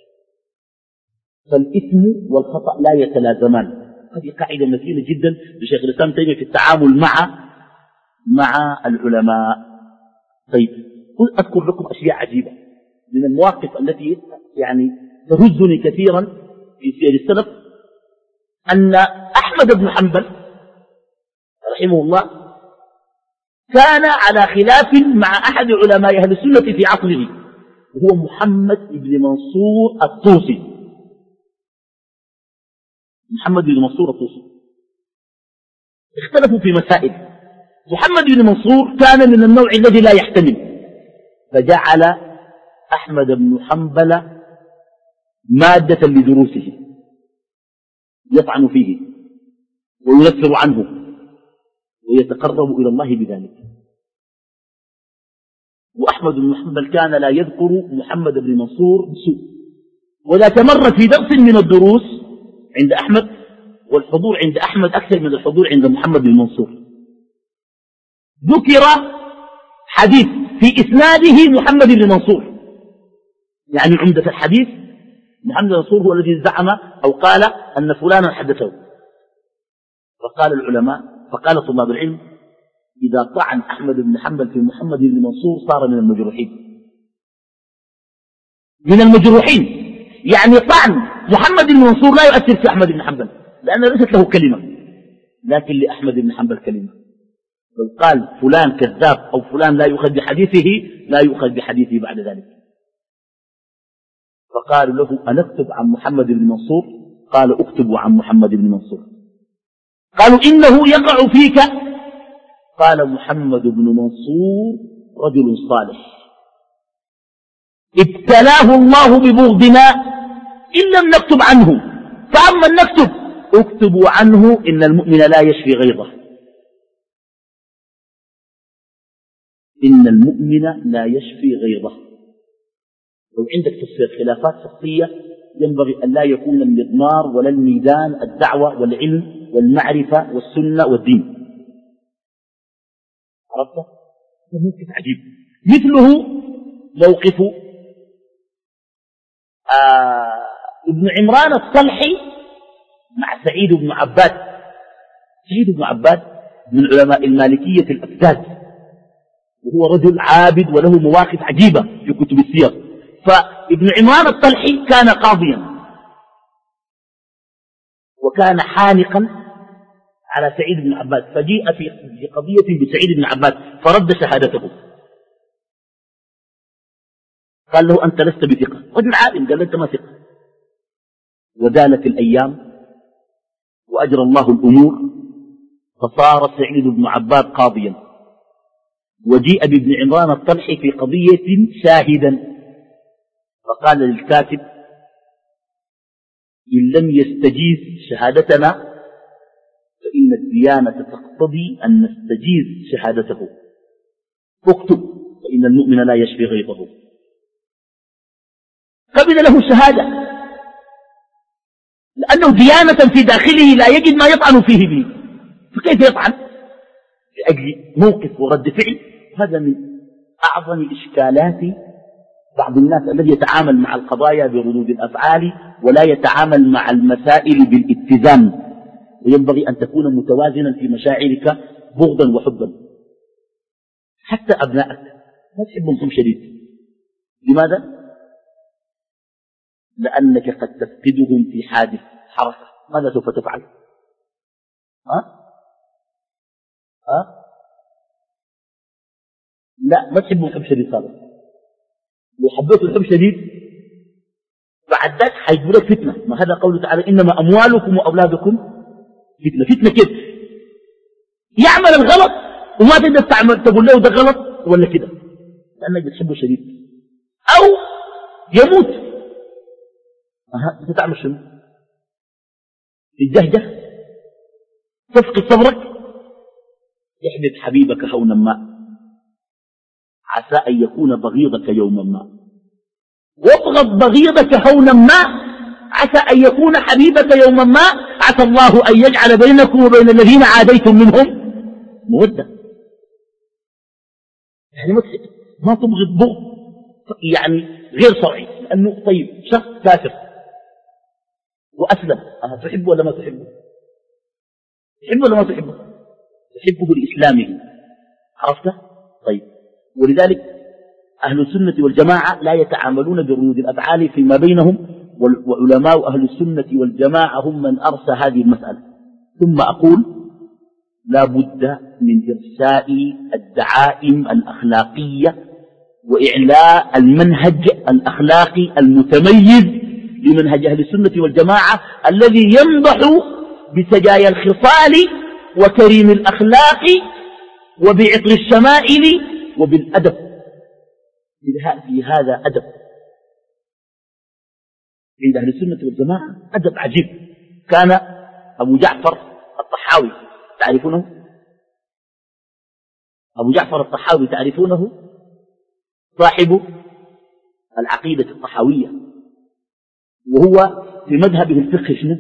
فالإثم والخطأ لا يتلازمان. هذه قاعدة متينة جدا لشيخ الإسلام تيمية في التعامل مع العلماء. طيب، أذكر لكم أشياء عجيبة من المواقف التي يعني تهزني كثيرا في سير السلف. أن أحمد بن حنبل رحمه الله كان على خلاف مع أحد علماء أهل السنة في عصره، وهو محمد بن منصور الطوسي. محمد بن منصور الطوسي اختلفوا في مسائل. محمد بن منصور كان من النوع الذي لا يحتمل، فجعل أحمد بن حنبل مادة لدروسه يطعن فيه وينفر عنه ويتقرب إلى الله بذلك. وأحمد بن حنبل كان لا يذكر محمد بن منصور بسوء، وذات مرة في درس من الدروس عند أحمد، والحضور عند أحمد أكثر من الحضور عند محمد بن منصور، ذكر حديث في إسناده محمد بن منصور، يعني عمدة الحديث محمد بن منصور هو الذي زعم أو قال أن فلانا حدثه. فقال العلماء، فقال طلاب العلم: إذا طعن أحمد بن حنبل في محمد بن منصور صار من المجروحين. من المجروحين، يعني طعن محمد بن منصور لا يؤثر في أحمد بن حنبل، لأن ليست له كلمة، لكن لأحمد بن حنبل كلمة. لو قال فلان كذاب أو فلان لا يؤخذ بحديثه، لا يؤخذ بحديثه بعد ذلك. فقالوا له: أنكتب عن محمد بن منصور؟ قال: اكتبوا عن محمد بن منصور. قالوا: إنه يقع فيك. قال: محمد بن منصور رجل صالح ابتلاه الله ببغضنا إن لم نكتب عنه. فأما نكتب اكتبوا عنه إن المؤمن لا يشفي غيظه. إن المؤمن لا يشفي غيظه. لو عندك في خلافات شخصية ينبغي أن لا يكون المضمار ولا الميدان الدعوة والعلم والمعرفة والسنة والدين. عرفت؟ موقف عجيب. مثله موقف ابن عمران الطلحي مع سعيد بن عباد. سعيد بن عباد من علماء المالكية الأفذاذ، وهو رجل عابد وله مواقف عجيبة في كتب السير. فابن عمران الطلحي كان قاضيا وكان حانقا على سعيد بن عباد، فجيء في قضية بسعيد بن عباد فرد شهادته. قال له أنت لست بثقة. رجل عالم قال له أنت ما ثقة. ودالت الأيام وأجرى الله الأمور، فصار سعيد بن عباد قاضيا، وجيء بابن عمران الطلحي في قضية شاهدا، فقال للكاتب إن لم يستجيز شهادتنا فإن الديانة تقتضي أن نستجيز شهادته، اكتب فإن المؤمن لا يشفي غيظه. قبل له الشهادة لأنه ديانة في داخله لا يجد ما يطعن فيه به، فكيف يطعن لأجل موقف ورد فعل؟ هذا من أعظم إشكالات بعض الناس الذي يتعامل مع القضايا بردود الأفعال ولا يتعامل مع المسائل بالاتزان. وينبغي أن تكون متوازنا في مشاعرك بغضا وحبا. حتى أبنائك ما تحبهم حب شديد. لماذا؟ لأنك قد تفقدهم في حادث حركة. ماذا سوف تفعل؟ لا، ما تحبهم حب شديد خالص. لو حبيتوا الحب شديد بعد ذلك حيجيب لك فتنة. ما هذا قوله تعالى إنما أموالكم وأولادكم فتنة. فتنة كيف؟ يعمل الغلط وما تقدر تعمل تقول له ده غلط ولا كده، لأنك بتحبه شديد. أو يموت، أنت تعمل شنو؟ الجهجة تفقد صبرك. احبب حبيبك هونا ما عسى أن يكون بغيضك يوما ما، وابغض بغيضك هونا ما عسى أن يكون حبيبك يوما ما، عسى الله أن يجعل بينكم وبين الذين عاديتم منهم مودة. يعني ما تبغض بغض يعني غير شرعي، لأنه طيب شخص كافر وأسلم، تحبه ولا ما تحبه؟ تحبه ولا ما تحبه؟ تحبه لإسلامه. عرفته؟ طيب. ولذلك أهل السنة والجماعة لا يتعاملون بردود الأفعال فيما بينهم، وعلماء أهل السنة والجماعة هم من أرسى هذه المسألة. ثم أقول لا بد من إرساء الدعائم الأخلاقية وإعلاء المنهج الأخلاقي المتميز لمنهج أهل السنة والجماعة الذي ينضح بسجايا الخصال وكريم الأخلاق وبعطر الشمائل وبالأدب. في هذا أدب عند أهل السنة والجماعة، أدب عجيب. كان أبو جعفر الطحاوي تعرفونه؟ أبو جعفر الطحاوي تعرفونه؟ صاحب العقيدة الطحاوية، وهو في مذهبه الفقه شنو؟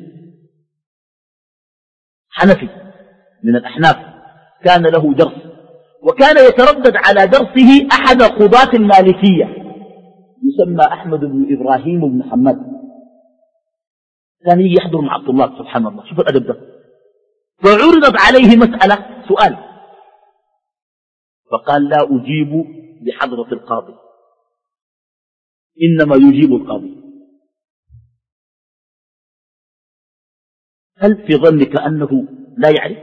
حنفي من الأحناف. كان له درس، وكان يتردد على درسه أحد قضاة المالكية يسمى أحمد بن إبراهيم بن حماد. كان يجي يحضر مع الطلاب. سبحان الله، شوف الأدب ده. فعرضت عليه مسألة سؤال، فقال لا أجيب بحضرة القاضي، إنما يجيب القاضي. هل في ظنك أنه لا يعرف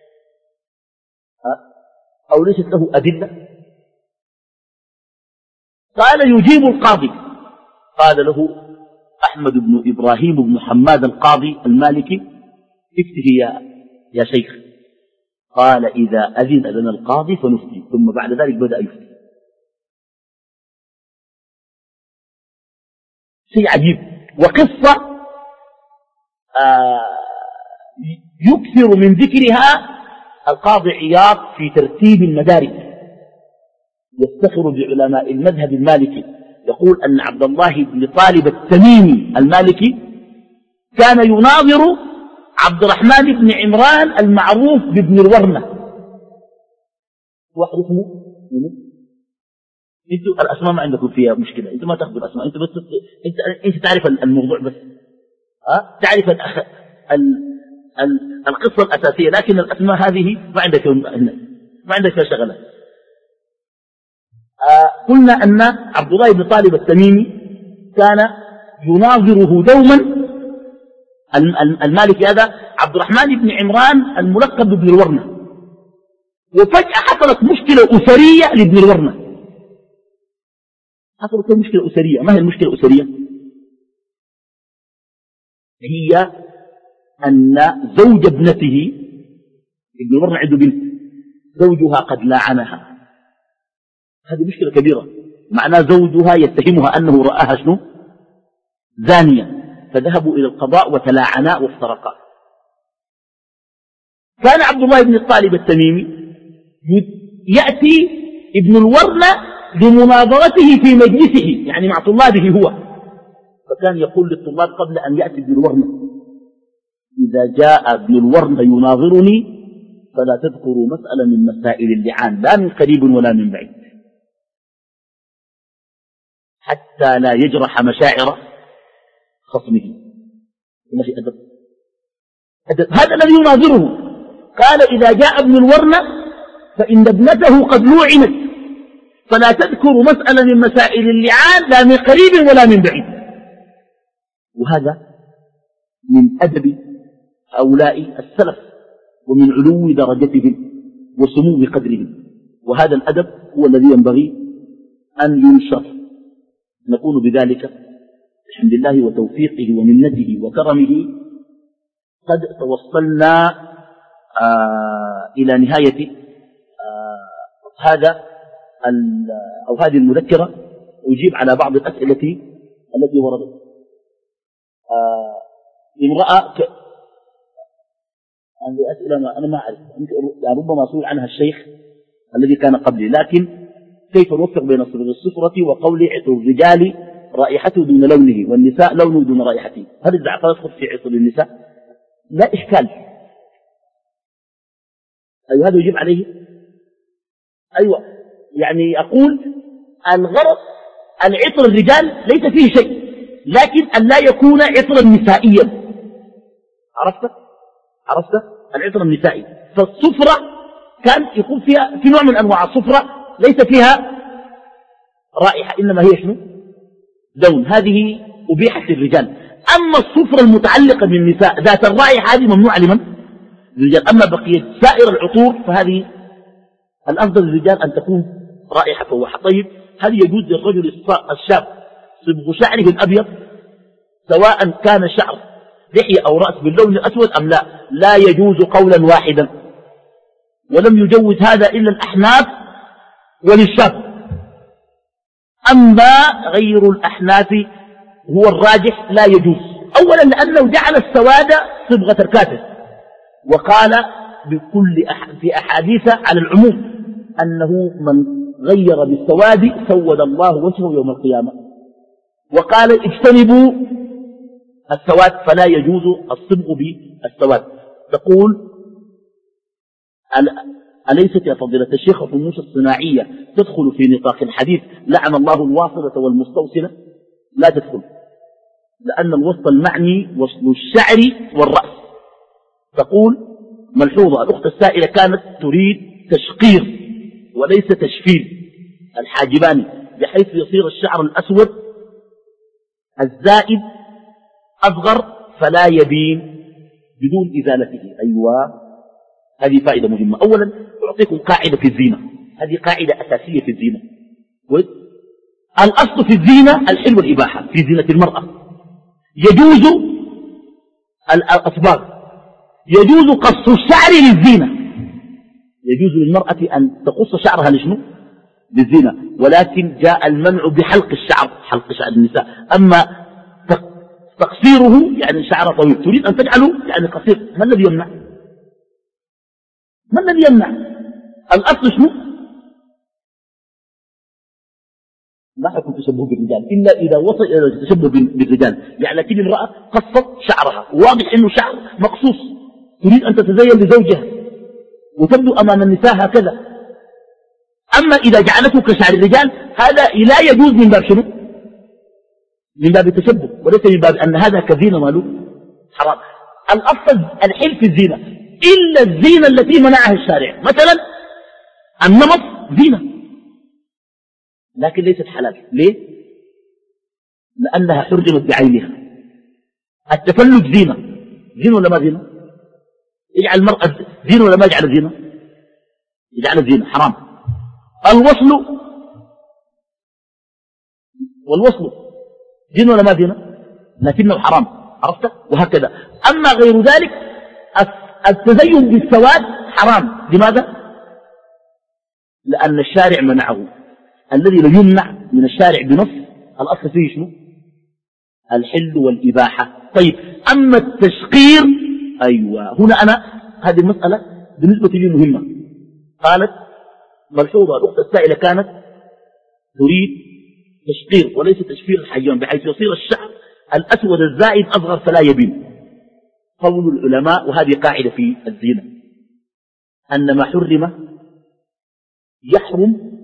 أو ليست له أدلة؟ قال يجيب القاضي. قال له أحمد بن إبراهيم بن حماد القاضي المالكي افتي يا شيخ. قال إذا أذن لنا القاضي فنفتي. ثم بعد ذلك بدأ يفتي. شيء عجيب. وقصة يكثر من ذكرها القاضي عياض في ترتيب المدارك، يفتخر بعلماء المذهب المالكي، يقول أن عبد الله بن طالب التميمي المالكي كان يناظر عبد الرحمن بن عمران المعروف بابن الورنة. واحد اسمه انتوا الاسماء ما عندكم فيها مشكله، انتوا ما تاخذوا الاسماء، انتوا بس انت تعرف الموضوع بس، تعرف القصه الاساسيه، لكن الاسماء هذه ما عندك فيها شغله. قلنا ان عبد الله بن طالب التميمي كان يناظره دوما المالكي هذا عبد الرحمن بن عمران الملقب بابن الورنة، وفجأة حصلت مشكلة أسرية لابن الورنة. حصلت مشكلة أسرية. ما هي المشكلة الأسرية؟ هي أن زوج ابنته، ابن الورنة عنده بنت، زوجها قد لاعنها. هذه مشكلة كبيرة، معناه زوجها يتهمها أنه رآها شنو؟ زانية، فذهبوا إلى القضاء وتلاعنا وافترقا. كان عبد الله بن طالب التميمي يأتي ابن الورنة لمناظرته في مجلسه، يعني مع طلابه هو، فكان يقول للطلاب قبل أن يأتي ابن الورنة: إذا جاء ابن الورنة يناظرني فلا تذكروا مسألة من مسائل اللعان، لا من قريب ولا من بعيد، حتى لا يجرح مشاعر خصمه. ما في أدب. هذا الذي يناظره. قال: إذا جاء ابن الورنة فإن ابنته قد لوعنت، فلا تذكروا مسألة من مسائل اللعان لا من قريب ولا من بعيد. وهذا من أدب هؤلاء السلف ومن علو درجتهم وسمو قدرهم، وهذا الأدب هو الذي ينبغي أن ينشر. نكون بذلك بحمد الله وتوفيقه ومنته وكرمه قد توصلنا إلى نهاية هذه المذكرة. أجيب على بعض الأسئلة التي وردت. امرأة عندي أسئلة أنا ما أعرف، ربما مسؤول عنها الشيخ الذي كان قبلي، لكن كيف نوفق بين الصفرة وقول عطر الرجال رائحته دون لونه والنساء لونه دون رائحته؟ هل الزعفران يدخل في عطر النساء؟ لا إشكال. أيوة، هذا يجيب عليه. أيوة، يعني أقول الغرض العطر الرجال ليس فيه شيء، لكن أن لا يكون عطرا نسائيا. عرفت العطر النسائي. فالصفرة كان يكون فيها في نوع من أنواع الصفرة ليس فيها رائحة، إنما هي شنو؟ لون. هذه أبيحت للرجال. أما الصفرة المتعلقة بالنساء ذات الرائحة هذه ممنوعة لمن؟ للرجال. أما بقية سائر العطور فهذه الأفضل للرجال أن تكون رائحة فواحة. طيب، هل يجوز للرجل الشاب صبغ شعره الأبيض سواء كان شعر لحية أو رأس باللون الأسود أم لا؟ لا يجوز قولا واحدا، ولم يجوز هذا إلا الأحناف وللشاب. أما غير الأحناف هو الراجح لا يجوز. أولا لأنه جعل السواد صبغة الكافر، وقال في أحاديث على العموم أنه من غير بالسواد سود الله وجهه يوم القيامة، وقال اجتنبوا السواد فلا يجوز الصبغ بالسواد. تقول: أليست يا فضيلة الشيخ الرموش الصناعية تدخل في نطاق الحديث لعن الله الواصلة والمستوصلة؟ لا تدخل، لأن الوسط المعني وصل الشعر والرأس. تقول: ملحوظة، الأخت السائلة كانت تريد تشقير وليس تشفير الحاجباني، بحيث يصير الشعر الأسود الزائد أصغر فلا يبين بدون إزالته. أيوة، هذه فائدة مهمة. أولا أعطيكم قاعدة في الزينة، هذه قاعدة أساسية في الزينة. الأصل في الزينة الحل والإباحة. في زينة المرأة يجوز الأصباغ، يجوز قص الشعر للزينة، يجوز للمرأة أن تقص شعرها لشنو؟ للزينة، ولكن جاء المنع بحلق الشعر، حلق شعر النساء. أما تقصيره يعني شعر طويل، تريد أن تجعله يعني قصير، ما الذي يمنع؟ ما الذي يمنع؟ الأصل شنو؟ ما حكم تشبه بالرجال إلا إذا وصل إلى التشبه بالرجال، يعني لكن امرأة قصت شعرها واضح إنه شعر مقصوص، تريد أن تتزين لزوجها وتبدو أمام النساء هكذا. أما إذا جعلته كشعر الرجال هذا لا يجوز من باب شنو؟ من باب التشبه، وليس من باب أن هذا كزينة ماله حرام. الأفضل الحل في الزينة إلا الزينة التي منعها الشارع، مثلا النمط زينة لكن ليست حلال. ليه؟ لأنها حرمت بعينها. التفلج زينة، زينة ولا ما زينة؟ يجعل المرأة زينة ولا ما يجعل زينة؟ يجعل زينة حرام. والوصل زينة ولا ما زينة؟ لكنه حرام، عرفت؟ وهكذا. أما غير ذلك التزين بالسواد حرام. لماذا؟ لأن الشارع منعه. الذي لا يمنع من الشارع بنص الأصل فيه شنو؟ الحل والإباحة. طيب أما التشقير، أيوة هنا أنا هذه المسألة بالنسبة لي مهمة. قالت ملحوظة الأخت السائلة كانت تريد تشقير وليس تشفير الحيوان بحيث يصير الشعر الأسود الزائد أصغر فلا يبين. قول العلماء وهذه قاعدة في الزينة أن ما حرم يحرم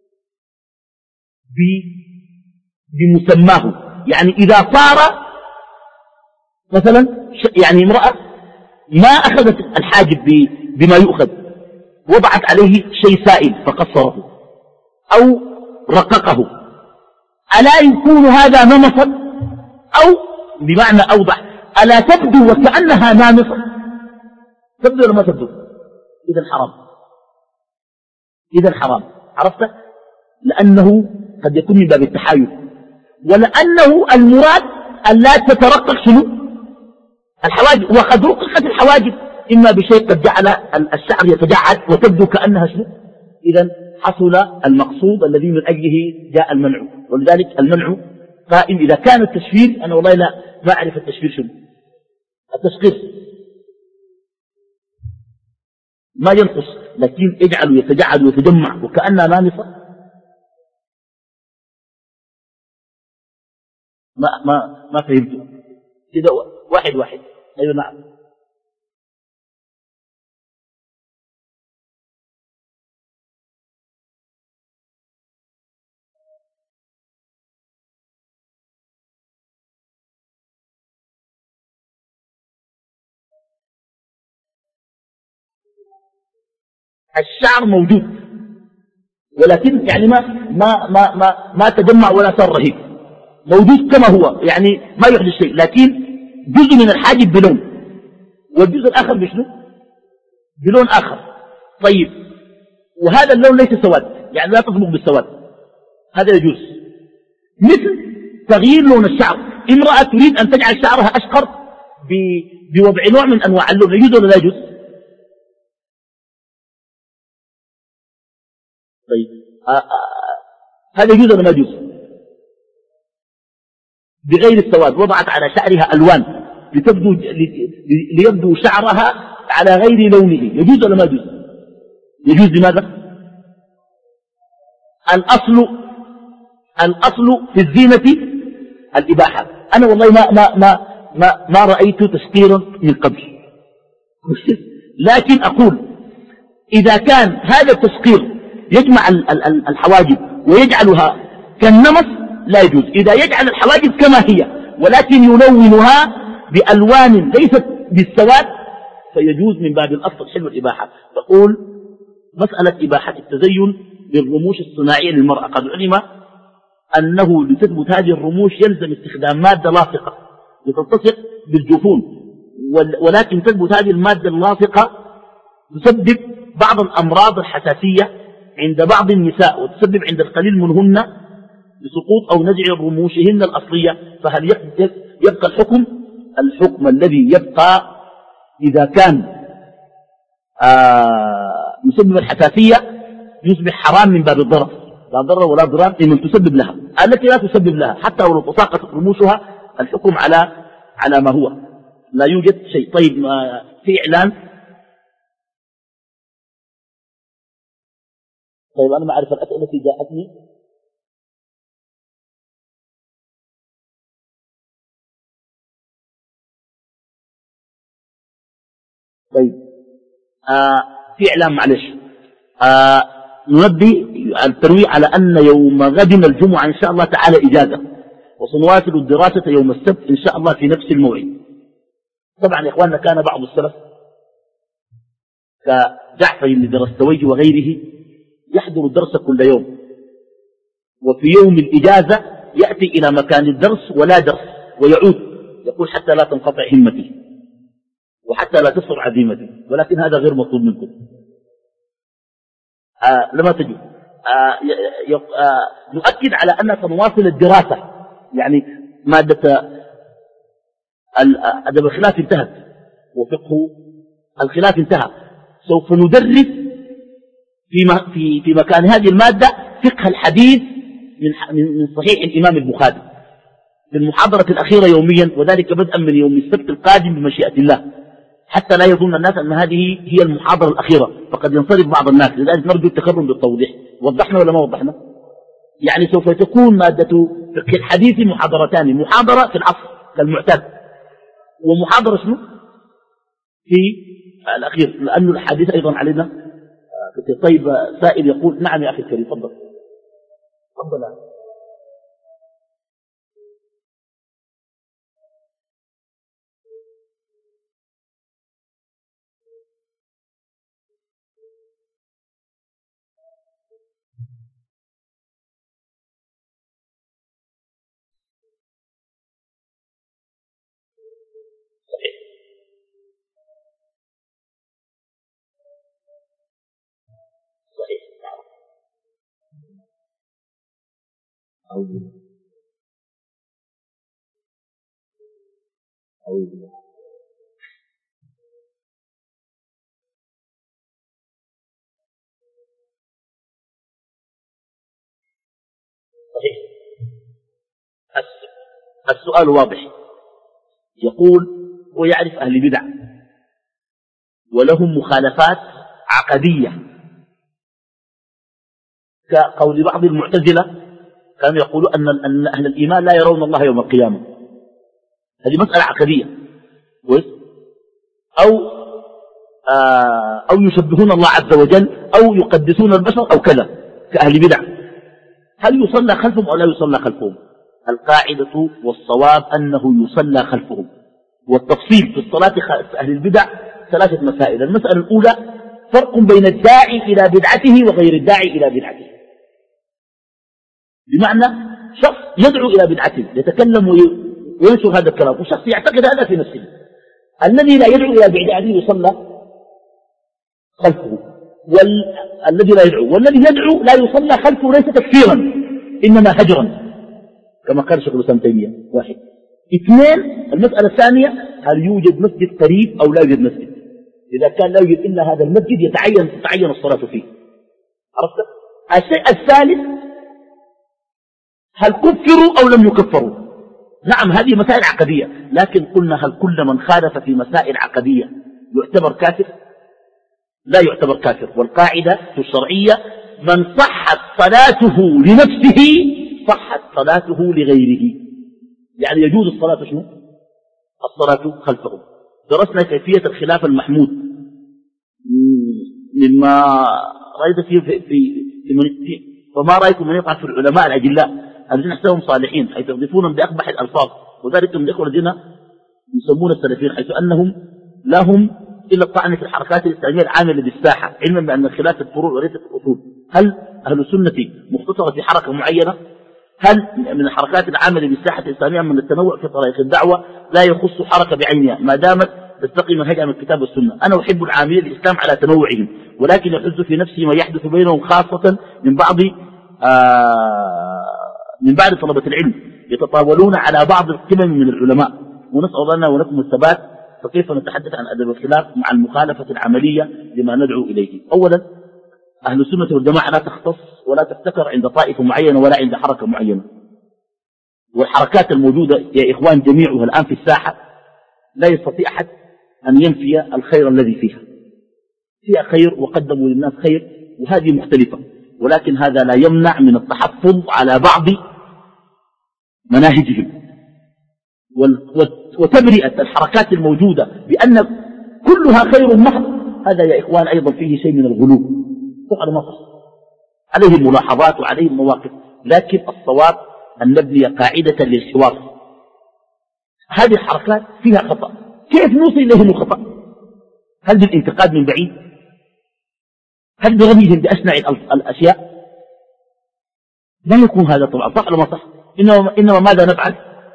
بمسماه. يعني إذا صار مثلا يعني امرأة ما أخذت الحاجب بما يؤخذ، وضعت عليه شيء سائل فقصره أو رققه، ألا يكون هذا نمصا؟ أو بمعنى أوضح، ألا تبدو وكأنها نامصة؟ تبدو ولا ما تبدو؟ إذا حرام، إذا حرام. عرفت؟ لأنه قد يكون من باب التحايل، ولأنه المراد أن لا تترقق شنو؟ الحواجب. وقد رققت الحواجب إما بشيء قد جعل الشعر يتجعد وتبدو كأنها شنو؟ إذا حصل المقصود الذي من أجله جاء المنع. ولذلك المنع قائم. إذا كان التشفير، أنا والله ما أعرف التشفير شنو، التشقير ما ينقص، لكن اجعله يتجعد ويتجمع وكأنها نامصة. ما فهمته كده. واحد أيوة نعم. الشعر موجود ولكن يعني ما تجمع ولا صار رهيب، موجود كما هو، يعني ما يحدث شيء، لكن جزء من الحاجب بلون والجزء الآخر بشنو؟ بلون آخر. طيب وهذا اللون ليس سواد، يعني لا تطبق بالسواد، هذا يجوز. مثل تغيير لون الشعر، امرأة تريد أن تجعل شعرها أشقر بوضع نوع من أنواع اللون، يجوز ولا لا يجوز؟ طيب هذا يجوز ولا ما يجوز؟ بغير السواد، وضعت على شعرها ألوان ليبدو شعرها على غير لونه، يجوز ولا ما يجوز؟ يجوز. لماذا؟ الأصل في الزينة الإباحة. أنا والله ما رأيت تشقيرا من قبل لكن أقول إذا كان هذا التشقير يجمع الحواجب ويجعلها كالنمص لا يجوز. إذا يجعل الحواجب كما هي ولكن يلونها بألوان ليست بالسواد فيجوز من باب الأصل الحل والإباحة. تقول مسألة إباحة التزين بالرموش الصناعية للمرأة، قد علم أنه لتثبت هذه الرموش يلزم استخدام مادة لاصقة لتلتصق بالجفون، ولكن تثبت هذه المادة اللاصقة تسبب بعض الأمراض الحساسية عند بعض النساء، وتسبب عند القليل منهن بسقوط أو نزع رموشهن الأصلية. فهل يبقى الحكم الذي يبقى إذا كان يسبب الحساسية يصبح حرام من باب الضرر، لا ضرر ولا ضرار لمن تسبب لها. التي لا تسبب لها حتى ولو تساقط رموشها الحكم على على ما هو، لا يوجد شيء. طيب ما في إعلان؟ طيب أنا ما أعرف الأسئلة التي جاءتني. طيب في إعلان معلش. ننبه التنويه على أن يوم غد الجمعة إن شاء الله تعالى إجازة، وسنواصل الدراسة يوم السبت إن شاء الله في نفس الموعد. طبعا يا إخواننا كان بعض السلف كجعفر بن درستويه وغيره يحضر الدرس كل يوم، وفي يوم الإجازة يأتي إلى مكان الدرس ولا درس ويعود، يقول حتى لا تنقطع همتي وحتى لا تصر عزيمتي، ولكن هذا غير مطلوب منكم. لما تجوا نؤكد على أن سنواصل الدراسة، يعني مادة أدب الخلاف انتهت وفقه الخلاف انتهى، سوف ندرس في مكان هذه المادة فقه الحديث من صحيح الإمام البخاري في المحاضرة الأخيرة يوميا، وذلك بدءا من يوم السبت القادم بمشيئة الله، حتى لا يظن الناس أن هذه هي المحاضرة الأخيرة، فقد ينصرف بعض الناس، لذلك نرجو التكرم بالتوضيح. وضحنا ولا ما وضحنا؟ يعني سوف تكون مادة فقه الحديث محاضرتان، محاضرة في العصر كالمعتاد، ومحاضرة شنو في الأخير، لأن الحديث أيضا علينا. طيب سائل يقول نعم يا أخي الكريم، تفضل تفضل. صحيح أعوذ بالله أعوذ بالله. صحيح. السؤال واضح. يقول ويعرف أهل البدع ولهم مخالفات عقدية كقول بعض المعتزلة، كانوا يقولوا أن أهل الإيمان لا يرون الله يوم القيامة، هذه مسألة عقدية، أو يشبهون الله عز وجل أو يقدسون البشر أو كذا كأهل بدع. هل يصلى خلفهم أو لا يصلى خلفهم؟ القاعدة والصواب أنه يصلى خلفهم، والتفصيل في الصلاة أهل البدع ثلاثة مسائل. المسألة الأولى فرق بين الداعي إلى بدعته وغير الداعي إلى بدعته، بمعنى شخص يدعو إلى بدعته يتكلم وينشر هذا الكلام، وشخص يعتقد هذا في نفسه. الذي لا يدعو إلى بدعته يصلى خلفه، والذي لا يدعو والذي يدعو لا يصلى خلفه، ليس تكفيرا إنما هجرا كما قال شيخ الإسلام تيمية. واحد. اثنين، المسألة الثانية هل يوجد مسجد قريب أو لا يوجد مسجد؟ إذا كان لا يوجد إلا هذا المسجد تتعين الصلاة فيه. عرفت؟ الشيء الثالث هل كفروا أو لم يكفروا؟ نعم هذه مسائل عقدية، لكن قلنا هل كل من خالف في مسائل عقدية يعتبر كافر؟ لا يعتبر كافر. والقاعدة الشرعية من صحت صلاته لنفسه صحت صلاته لغيره، يعني يجوز الصلاة شنو؟ الصلاة خلفه. درسنا كيفية الخلاف المحمود مما رأيت فيه فما رأيكم من يقع في العلماء الأجلاء الذين نحسبهم صالحين حيث يضيفونهم بأقبح الألفاظ، وذلك من الإخوة الذين يسمون السلفيين، حيث أنهم لهم إلا الطعن في الحركات الإسلامية العاملة بالساحة، علما بأن الخلاف في الفروع وليس في الأصول. هل أهل السنة مختصرة في حركة معينة؟ هل من الحركات العاملة بالساحة الإسلامية من التنوع في طريق الدعوة لا يخص حركة بعينها ما دامت تستقي منهجها من الكتاب والسنة؟ أنا أحب العاملين الإسلام على تنوعهم، ولكن يحز في نفسي ما يحدث بينهم خاصة من بعض طلبة العلم يتطاولون على بعض القمم من العلماء، ونسأل لنا ولكم الثبات. فكيف نتحدث عن أدب الخلاف مع المخالفة العملية لما ندعو إليه؟ أولا أهل السنة والجماعة لا تختص ولا تفتكر عند طائفة معينة ولا عند حركة معينة، والحركات الموجودة يا إخوان جميعها الآن في الساحة لا يستطيع أحد أن ينفي الخير الذي فيها خير وقدموا للناس خير، وهذه مختلفة، ولكن هذا لا يمنع من التحفظ على بعض مناهجهم وتبرئة الحركات الموجودة بأن كلها خير محض. هذا يا إخوان أيضا فيه شيء من الغلو، طبعا ما صح، عليه ملاحظات وعليه مواقف، لكن الصواب أن نبني قاعدة للحوار. هذه الحركات فيها خطأ، كيف نوصل إليه الخطأ؟ هل بالانتقاد من بعيد؟ هل برميهم بأشنع الأشياء؟ لا يكون هذا طبعا، صح ولا ما صح؟ إنما ماذا نفعل؟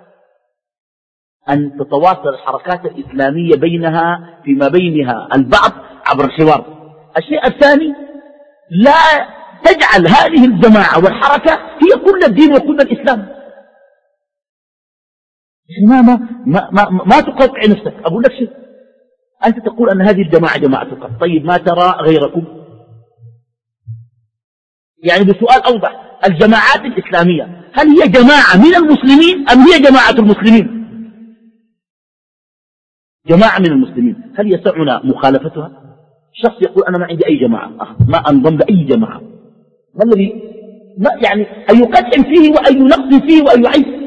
أن تتواصل الحركات الإسلامية بينها فيما بينها البعض عبر الحوار. الشيء الثاني، لا تجعل هذه الجماعة والحركة هي كل الدين وكل الإسلام. ما تقطع نفسك. أقول لك شيء، أنت تقول أن هذه الجماعة جماعتك، طيب ما ترى غيركم؟ يعني بسؤال أوضح، الجماعات الإسلامية هل هي جماعة من المسلمين أم هي جماعة المسلمين؟ جماعة من المسلمين، هل يسعنا مخالفتها؟ شخص يقول أنا ما عندي أي جماعة، ما أنضم لأي جماعة، ما الذي يعني أي قدح فيه وأي نقص فيه وأي عيب؟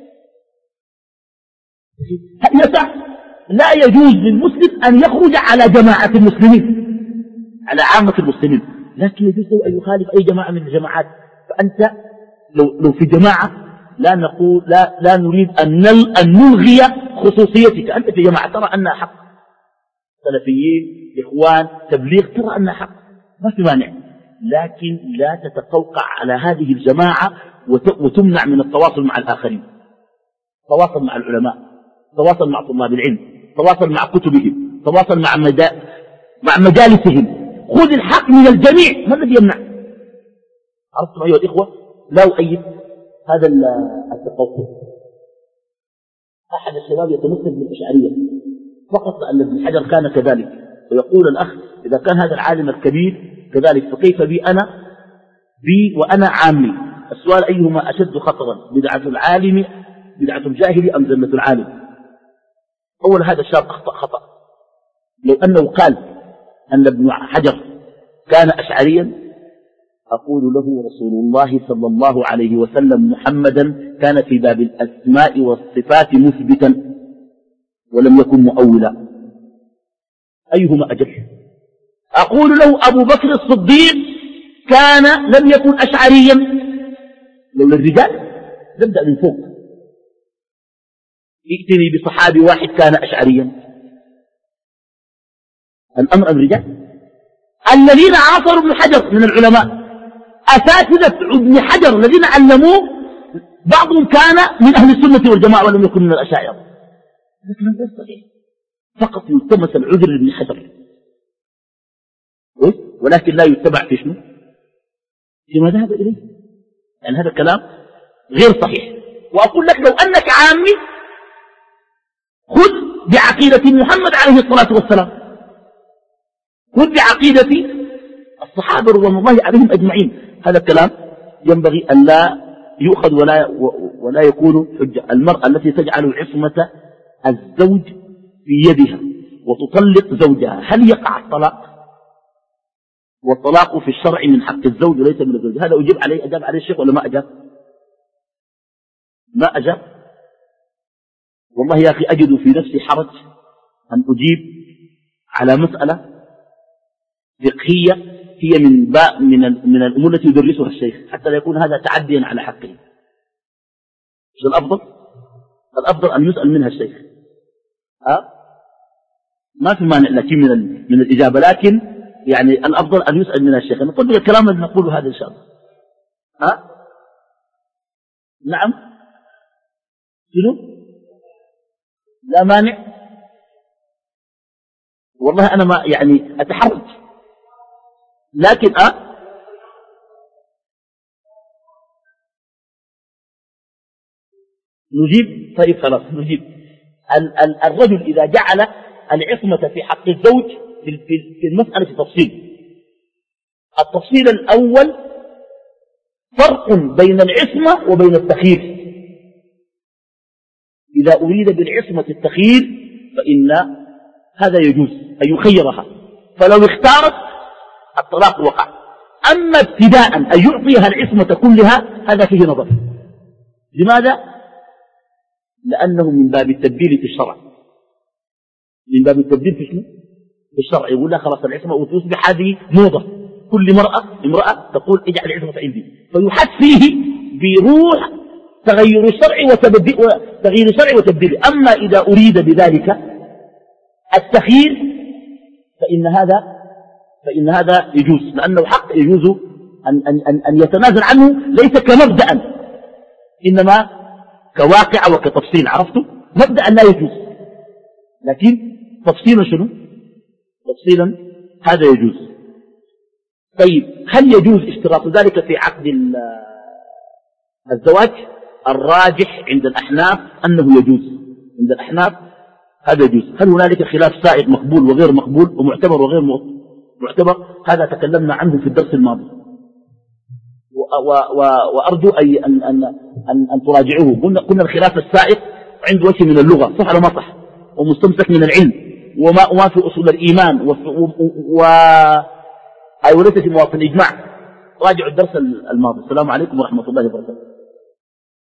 يسع. لا يجوز للمسلم أن يخرج على جماعة المسلمين، على عامة المسلمين، لكن يجوز له أن يخالف أي جماعة من الجماعات. فأنت لو في جماعة لا نقول لا نريد أن نلغي خصوصيتك، أنت في جماعة ترى أنها حق، سلفيين، إخوان، تبليغ، ترى أنها حق، ما في مانع، لكن لا تتقوقع على هذه الجماعة وتمنع من التواصل مع الآخرين. تواصل مع العلماء، تواصل مع طلاب العلم، تواصل مع كتبهم، تواصل مع مجالسهم، خذ الحق من الجميع، ما الذي يمنع؟ عرفتم أيها الإخوة؟ لا أؤيد هذا التقوقع. أحد الشباب يتمثل بالأشعرية فقط لأن ابن حجر كان كذلك، ويقول الأخ إذا كان هذا العالم الكبير كذلك فكيف بي وأنا عامي؟ السؤال أيهما أشد خطرا، بدعة العالم بدعة الجاهل أم زلة العالم؟ أول هذا الشاب أخطأ خطأ. لو أنه قال أن ابن حجر كان أشعريا أقول له رسول الله صلى الله عليه وسلم محمدا كان في باب الأسماء والصفات مثبتا ولم يكن مؤولا، أيهما أجل؟ أقول له أبو بكر الصديق لم يكن أشعريا. لو للرجال نبدأ من فوق، ائتني بصحابي واحد كان أشعريا. الأمر الرجال الذين عاصروا ابن حجر من العلماء، أساتذة ابن حجر الذين علموه بعضهم كان من أهل السنة والجماعة ولم يكن من الأشاعرة، لكن هذا صحيح، فقط يلتمس العذر لابن حجر، ولكن لا يتبع في شنو؟ فيما ذهب إليه. يعني هذا الكلام غير صحيح. وأقول لك لو أنك عامي خذ بعقيدة محمد عليه الصلاة والسلام، خذ بعقيدة الصحابة رضوان الله عليهم أجمعين. هذا الكلام ينبغي أن لا يؤخذ ولا يكون حجة. المرأة التي تجعل عصمة الزوج في يدها وتطلق زوجها، هل يقع الطلاق؟ والطلاق في الشرع من حق الزوج وليس من الزوج. هذا أجاب عليه الشيخ ولا ما أجاب؟ ما أجاب. والله يا أخي أجد في نفسي حرج أن أجيب على مسألة فقهية هي من الأمور التي يدرسها الشيخ، حتى لا يكون هذا تعديا على حقه. مش الأفضل أن يسأل منها الشيخ. ما في مانع لكن من الإجابة، لكن يعني الأفضل أن يسأل منها الشيخ. نطبق الكلام الذي نقوله هذا إن شاء الله. نعم، شنو؟ لا مانع. والله أنا ما يعني أتحرج، لكن نجيب. طيب خلاص نجيب. الرجل إذا جعل العصمة في حق الزوج في المسألة تفصيل. التفصيل الأول فرق بين العصمة وبين التخيير. إذا أريد بالعصمة التخيير فإن هذا يجوز أن يخيرها، فلو اختارت الطلاق وقع. أما ابتداء أن يعطيها العصمة كلها هذا فيه نظر. لماذا؟ لأنه من باب التبديل في الشرع، من باب التبديل في شنو؟ في الشرع. يقول لها خلاص العصمة وتصبح هذه موضة، كل امرأة تقول اجعل العصمة عندي، فيحس فيه بروح تغير الشرع وتبديله. أما إذا أريد بذلك التخيير فإن هذا يجوز، لأنه حق يجوز أن يتنازل عنه، ليس كمبدأ إنما كواقع وكتفصيل. عرفتم؟ مبدأ لا يجوز، لكن تفصيلا شنو؟ تفصيلا هذا يجوز. طيب هل يجوز اشتراط ذلك في عقد الزواج؟ الراجح عند الأحناف أنه يجوز، عند الأحناف هذا يجوز. هل هنالك خلاف سائغ مقبول وغير مقبول ومعتبر وغير معتبر؟ هذا تكلمنا عنه في الدرس الماضي، وأرجو أن تراجعوه. قلنا الخلاف السائغ عند وجه من اللغة، صح ولا ما صح، ومستمسك من العلم، وما في أصول الإيمان، وليس في مواطن الإجماع. راجعوا الدرس الماضي. السلام عليكم ورحمة الله وبركاته.